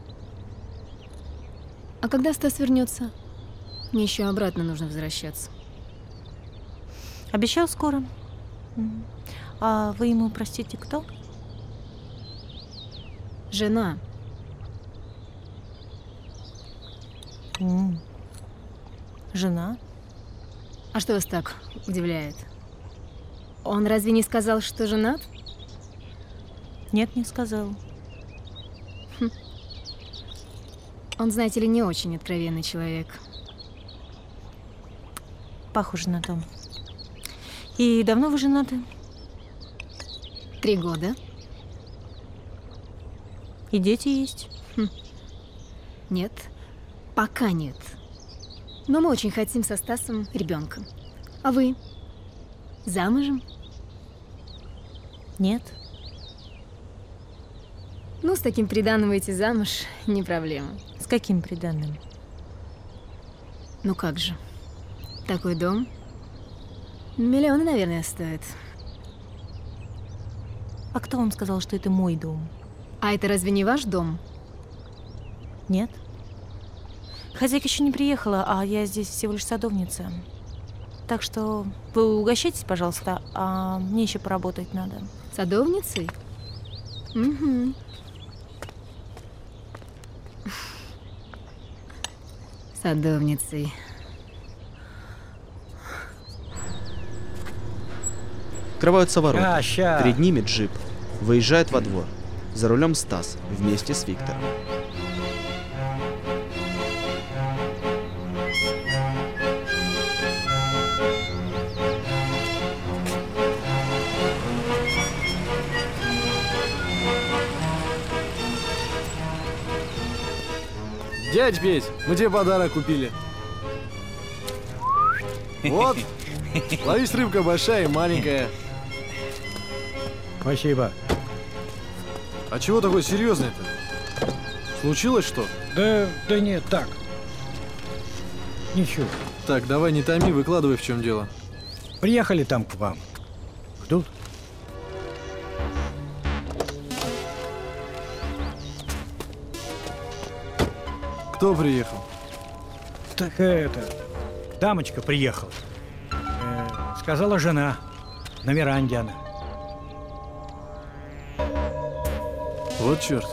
А когда Стас вернется? Мне еще обратно нужно возвращаться. Обещал скоро. Мгм. А вы ему, простите, кто? Жена. М. Жена? А что вас так удивляет? Он разве не сказал, что женат? Нет, не сказал. Хм. Он, знаете ли, не очень откровенный человек. Похоже на то. И давно вы женаты? Три года. И дети есть? Хм. Нет, пока нет. Но мы очень хотим со Стасом ребенка. А вы? Замужем? Нет. Ну, с таким приданым выйти замуж не проблема. С каким приданым? Ну как же. Такой дом миллионы, наверное, стоит. А кто вам сказал, что это мой дом? А это разве не ваш дом? Нет. Хозяйка еще не приехала, а я здесь всего лишь садовница. Так что вы угощайтесь, пожалуйста, а мне еще поработать надо. Садовницей? Угу. Садовницей. Открываются ворота. А, ща. Перед ними джип. Выезжает во двор. За рулем Стас вместе с Виктором. Дядь Петь, мы тебе подарок купили. Вот, ловись, рыбка большая и маленькая. Спасибо. А чего такой серьезный-то? Случилось что? Да, да нет, так. Ничего. Так, давай не томи, выкладывай, в чем дело. Приехали там к вам. Ждут. Кто приехал? Так это, дамочка приехала. Э, сказала жена. На веранде она. Вот черт.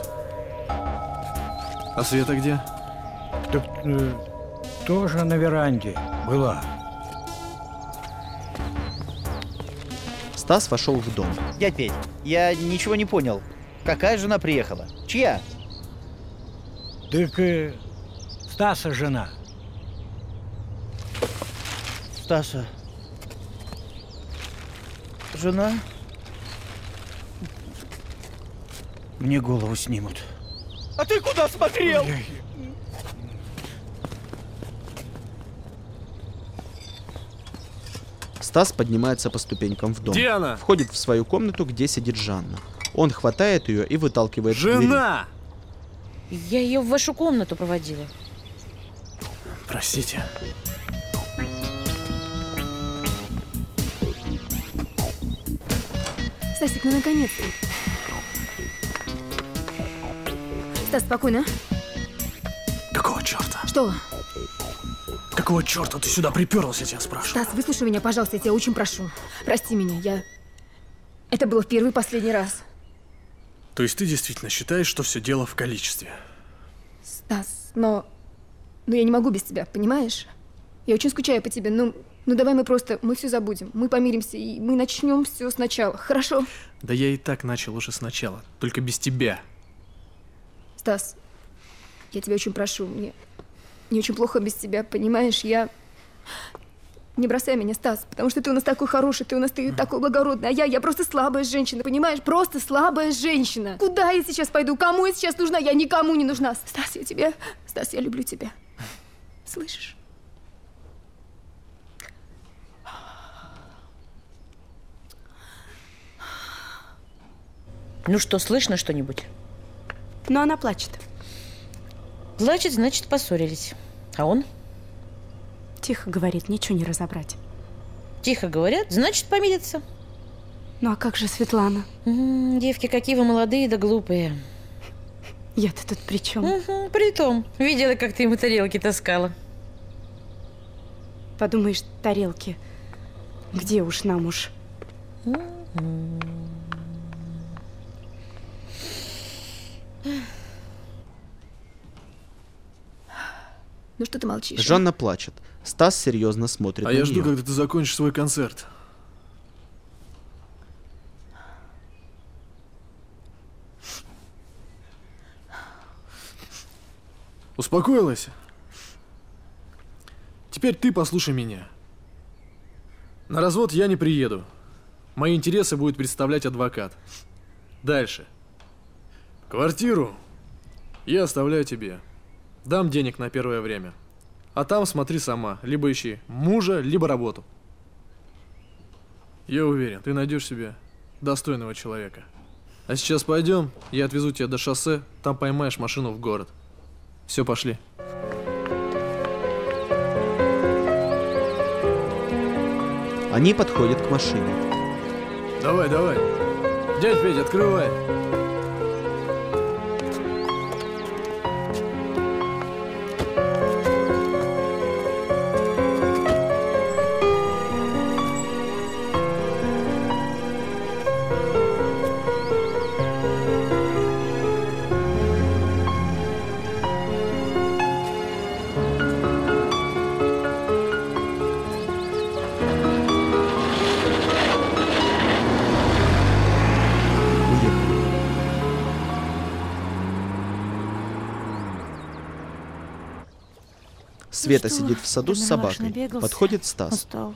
А Света где? Так э, тоже на веранде была. Стас вошел в дом. Дядь Петь, я ничего не понял. Какая жена приехала? Чья? Так э, Стаса жена. Стаса. Жена? Мне голову снимут. А ты куда смотрел? Стас поднимается по ступенькам в дом. Где она? Входит в свою комнату, где сидит Жанна. Он хватает ее и выталкивает в дверь. Жена! Я ее в вашу комнату проводила. Простите. Стасик, ну наконец-то. Стас, спокойно. Какого черта? Что? Какого черта ты сюда приперлась, я тебя спрашиваю? Стас, выслушай меня, пожалуйста, я тебя очень прошу. Прости меня, я... Это было в первый и последний раз. То есть ты действительно считаешь, что все дело в количестве? Стас, но... Но я не могу без тебя, понимаешь? Я очень скучаю по тебе, ну... Ну давай мы просто... Мы все забудем. Мы помиримся, и мы начнем все сначала, хорошо? Да я и так начал уже сначала, только без тебя. Стас, я тебя очень прошу, мне... Мне очень плохо без тебя, понимаешь? Я... Не бросай меня, Стас, потому что ты у нас такой хороший, ты у нас ты такой благородный, а я, я просто слабая женщина, понимаешь? Просто слабая женщина. Куда я сейчас пойду? Кому я сейчас нужна? Я никому не нужна. Стас, я тебя... Стас, я люблю тебя. Слышишь? Ну что, слышно что-нибудь? Но она плачет. Плачет, значит, поссорились. А он? Тихо говорит, ничего не разобрать. Тихо говорят, значит, помирятся. Ну а как же Светлана? М-м, девки, какие вы молодые да глупые. Я-то тут при чем? Угу, притом, видела, как ты ему тарелки таскала. Подумаешь, тарелки. Где уж нам уж? М-м. Ну что ты молчишь? Жанна плачет. Стас серьезно смотрит А на я нее. жду, когда ты закончишь свой концерт. Успокоилась? Теперь ты послушай меня. На развод я не приеду. Мои интересы будет представлять адвокат. Дальше. Квартиру я оставляю тебе. Дам денег на первое время. А там смотри сама. Либо ищи мужа, либо работу. Я уверен, ты найдешь себе достойного человека. А сейчас пойдем, я отвезу тебя до шоссе, там поймаешь машину в город. Все, пошли. Они подходят к машине. Давай, давай. Дядь Петя, открывай. Света что, сидит в саду с тренироваться собакой. набегался? Подходит Стас. Устал.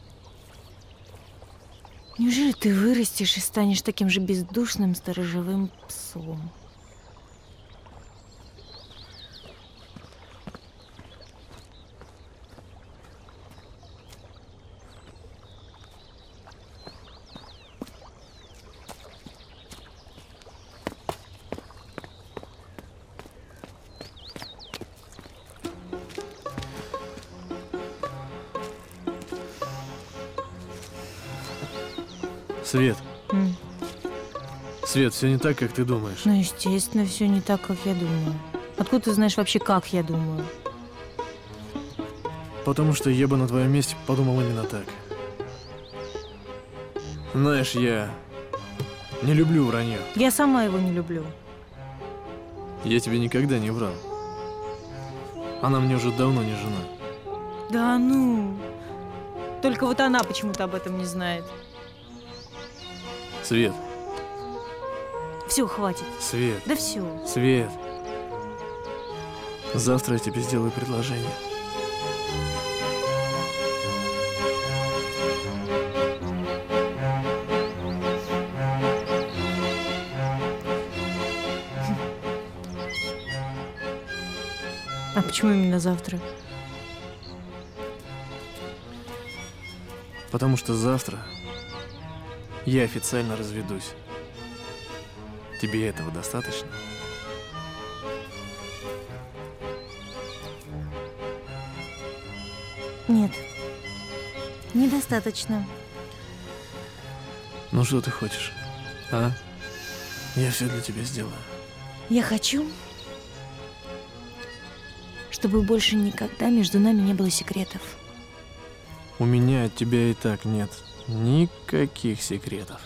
Неужели ты вырастешь и станешь таким же бездушным сторожевым псом? Свет. М. Свет, все не так, как ты думаешь. Ну, естественно, все не так, как я думаю. Откуда ты знаешь вообще, как я думаю? Потому что я бы на твоем месте подумал именно так. Знаешь, я не люблю вранье. Я сама его не люблю. Я тебе никогда не врал. Она мне уже давно не жена. Да ну. Только вот она почему-то об этом не знает. Свет. Все, хватит. Свет. Да все. Свет. Завтра я тебе сделаю предложение. А почему именно завтра? Потому что завтра я официально разведусь. Тебе этого достаточно? Нет. Недостаточно. Ну что ты хочешь, а? Я все для тебя сделаю. Я хочу, чтобы больше никогда между нами не было секретов. У меня от тебя и так нет никаких секретов.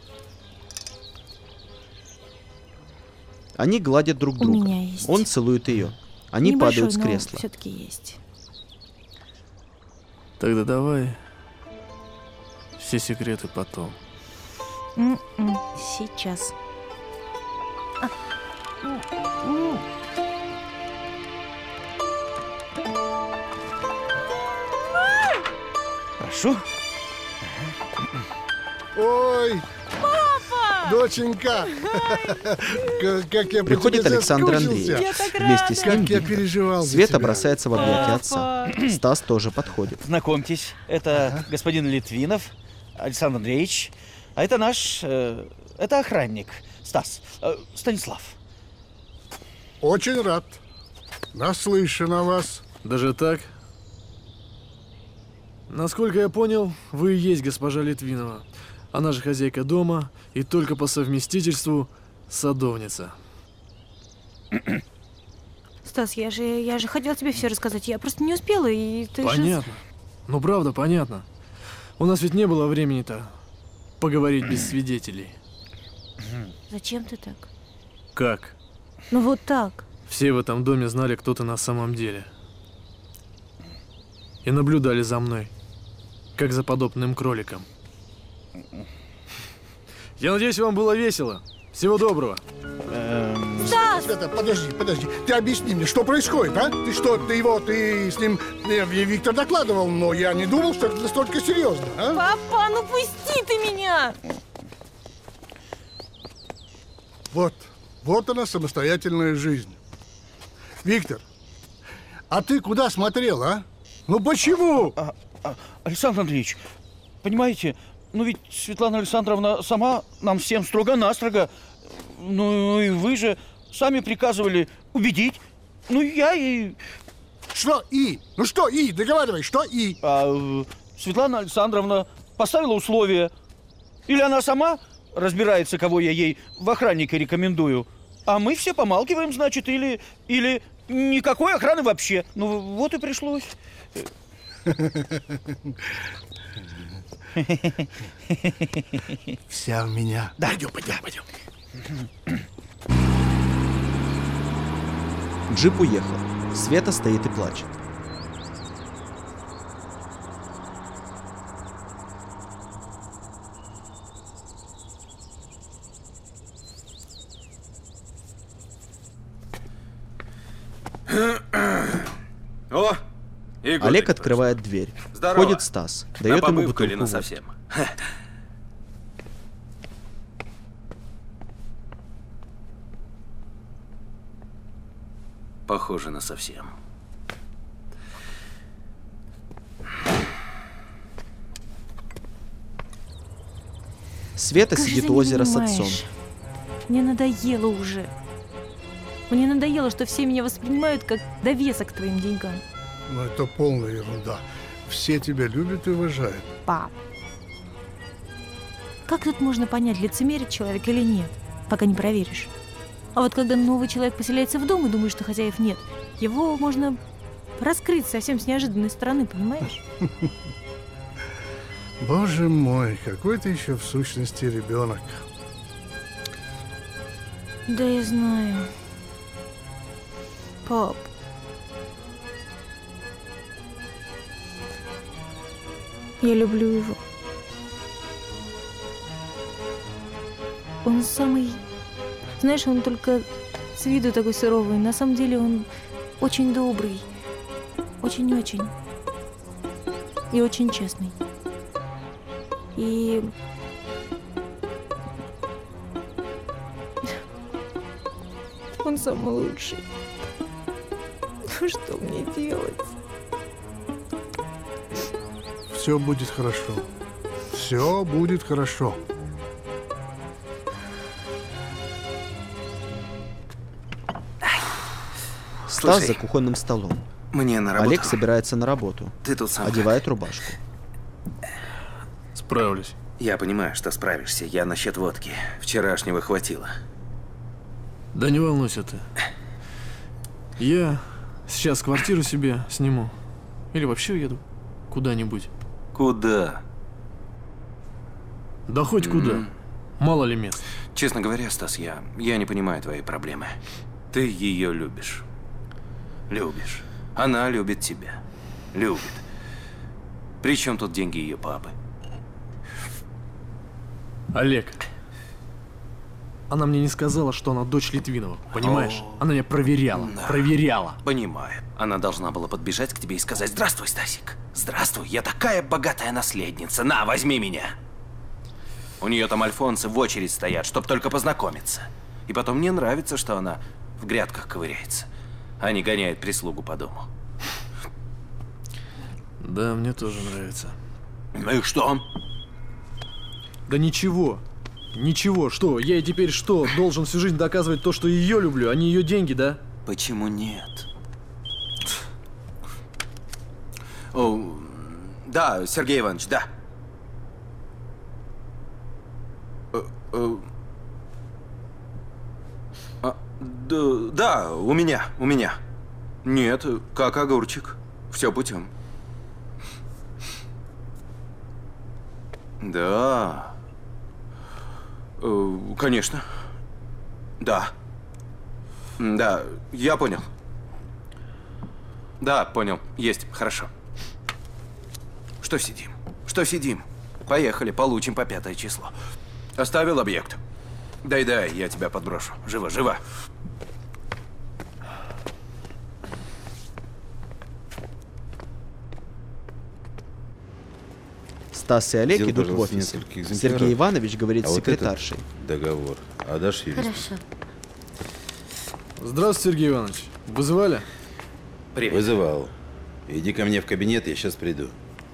Они гладят друг У друга. меня есть. Он целует ее. Они Небольшой, падают с но кресла. все-таки есть. Тогда давай все секреты потом. М-м, сейчас. А, м-м. Прошу. Ой, Папа! доченька! Как- Как я по Приходит тебе Александр соскучился. Андреевич. Вместе с Как ним я Виктор. переживал за Света тебя. бросается в объятия Папа. отца. Стас тоже подходит. Знакомьтесь, это господин Литвинов, Александр Андреевич. А это наш, э, это охранник, Стас, э, Станислав. Очень рад. Наслышан о вас. Даже так? Насколько я понял, вы и есть госпожа Литвинова. Она же хозяйка дома и только по совместительству садовница. Стас, я же, я же хотела тебе все рассказать. Я просто не успела, и ты же... Понятно. Ну правда, понятно. У нас ведь не было времени-то поговорить без свидетелей. Зачем ты так? Как? Ну вот так. Все в этом доме знали, кто ты на самом деле. И наблюдали за мной, как за подобным кроликом. Я надеюсь, вам было весело. Всего доброго. Стас! Света, подожди, подожди. Ты объясни мне, что происходит, а? Ты что, ты его, ты с ним... э, Виктор докладывал, но я не думал, что это настолько серьезно, а? Папа, ну пусти ты меня! Вот, вот она, самостоятельная жизнь. Виктор, а ты куда смотрел, а? Ну почему? А, а, Александр Андреевич, понимаете, ну ведь Светлана Александровна сама нам всем строго-настрого. Ну и вы же сами приказывали убедить. Ну я и... Что и? Ну что и? Договаривай, что и? А, э, Светлана Александровна поставила условия. Или она сама разбирается, кого я ей в охранника рекомендую. А мы все помалкиваем, значит, или... Или никакой охраны вообще. Ну вот и пришлось. Вся в меня. Да, идем, пойдем, пойдем. Джип уехал. Света стоит и плачет. О, Олег годик открывает дверь. Здорово. Входит Стас. Дает На ему побывку или бутылку насовсем? водки. Похоже на совсем. Света Как же сидит ты у не озера с понимаешь? отцом. Мне надоело уже. Мне надоело, что все меня воспринимают как довесок к твоим деньгам. Ну, это полная ерунда. Все тебя любят и уважают. Пап. Как тут можно понять, лицемерит человек или нет, пока не проверишь? А вот когда новый человек поселяется в дом и думает, что хозяев нет, его можно раскрыть совсем с неожиданной стороны, понимаешь? Боже мой, какой ты еще в сущности ребенок. Да я знаю. Пап. Я люблю его. Он самый... Знаешь, он только с виду такой суровый. На самом деле он очень добрый. Очень-очень. И очень честный. И... Он самый лучший. Ну что мне делать? Все будет хорошо. Все будет хорошо. Стас Слушай, за кухонным столом. мне на работу. Олег собирается на работу. Ты тут сам Одевает как? рубашку. Справлюсь. Я понимаю, что справишься. Я насчет водки. Вчерашнего хватило. Да не волнуйся ты. Я сейчас квартиру себе сниму. Или вообще уеду куда-нибудь. Куда? Да хоть куда. Мало ли мест. Честно говоря, Стас, я, я не понимаю твоей проблемы. Ты ее любишь. Любишь. Она любит тебя. Любит. Причем тут деньги ее папы? Олег. Она мне не сказала, что она дочь Литвинова, понимаешь? О, она меня проверяла, да. проверяла. Понимаю. Она должна была подбежать к тебе и сказать: «Здравствуй, Стасик. Здравствуй, я такая богатая наследница. На, возьми меня». У нее там альфонсы в очередь стоят, чтобы только познакомиться. И потом мне нравится, что она в грядках ковыряется, а не гоняет прислугу по дому. Да, мне тоже нравится. Ну и что? Да ничего. Ничего, что? Я ей теперь что, должен всю жизнь доказывать то, что ее люблю, а не ее деньги, да? Почему нет? О, да, Сергей Иванович, да. Э, э, а, да, да, у меня, у меня. Нет, как огурчик. Все путем. Да. Э, конечно. Да. Да, я понял. Да, понял. Есть. Хорошо. Что сидим? Что сидим? Поехали, получим по пятое число. Оставил объект? Дай-дай, я тебя подброшу. Живо, живо. Стас и Олег Сделай, идут в пожалуйста, офис. несколько экземпляров. Сергей Иванович говорит А с вот секретаршей. этот договор. Отдашь юристу? Хорошо. Здравствуйте, Сергей Иванович. Вызывали? Привет. Вызывал. Иди ко мне в кабинет, я сейчас приду.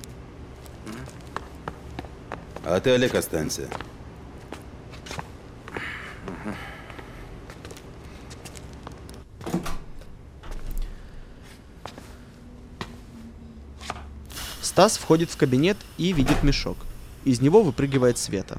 А ты, Олег, останься. Стас входит в кабинет и видит мешок. Из него выпрыгивает Света.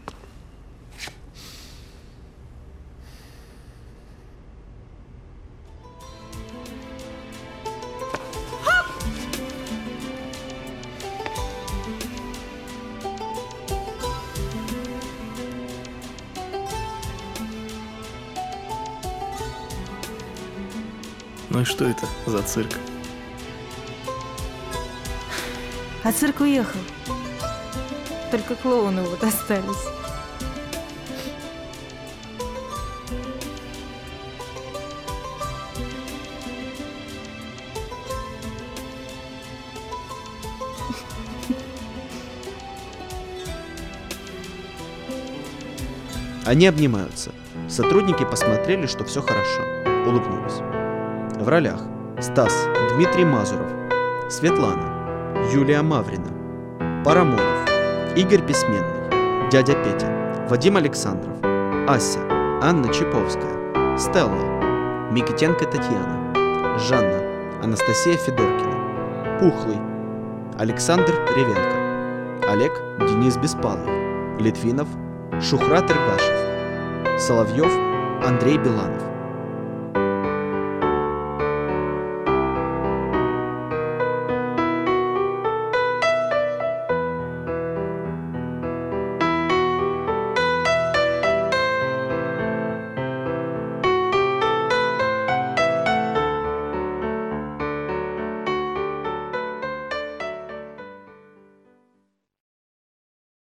Ну и что это за цирк? А цирк уехал. Только клоуны вот остались. Они обнимаются. Сотрудники посмотрели, что все хорошо. Улыбнулись. В ролях: Стас Дмитрий Мазуров, Светлана Юлия Маврина, Парамонов Игорь Письменный, дядя Петя Вадим Александров, Ася Анна Чиповская, Стелла Микитенко Татьяна, Жанна Анастасия Федоркина, Пухлый Александр Ревенко, Олег Денис Беспалый, Литвинов Шухрат Иргашев, Соловьев Андрей Биланов.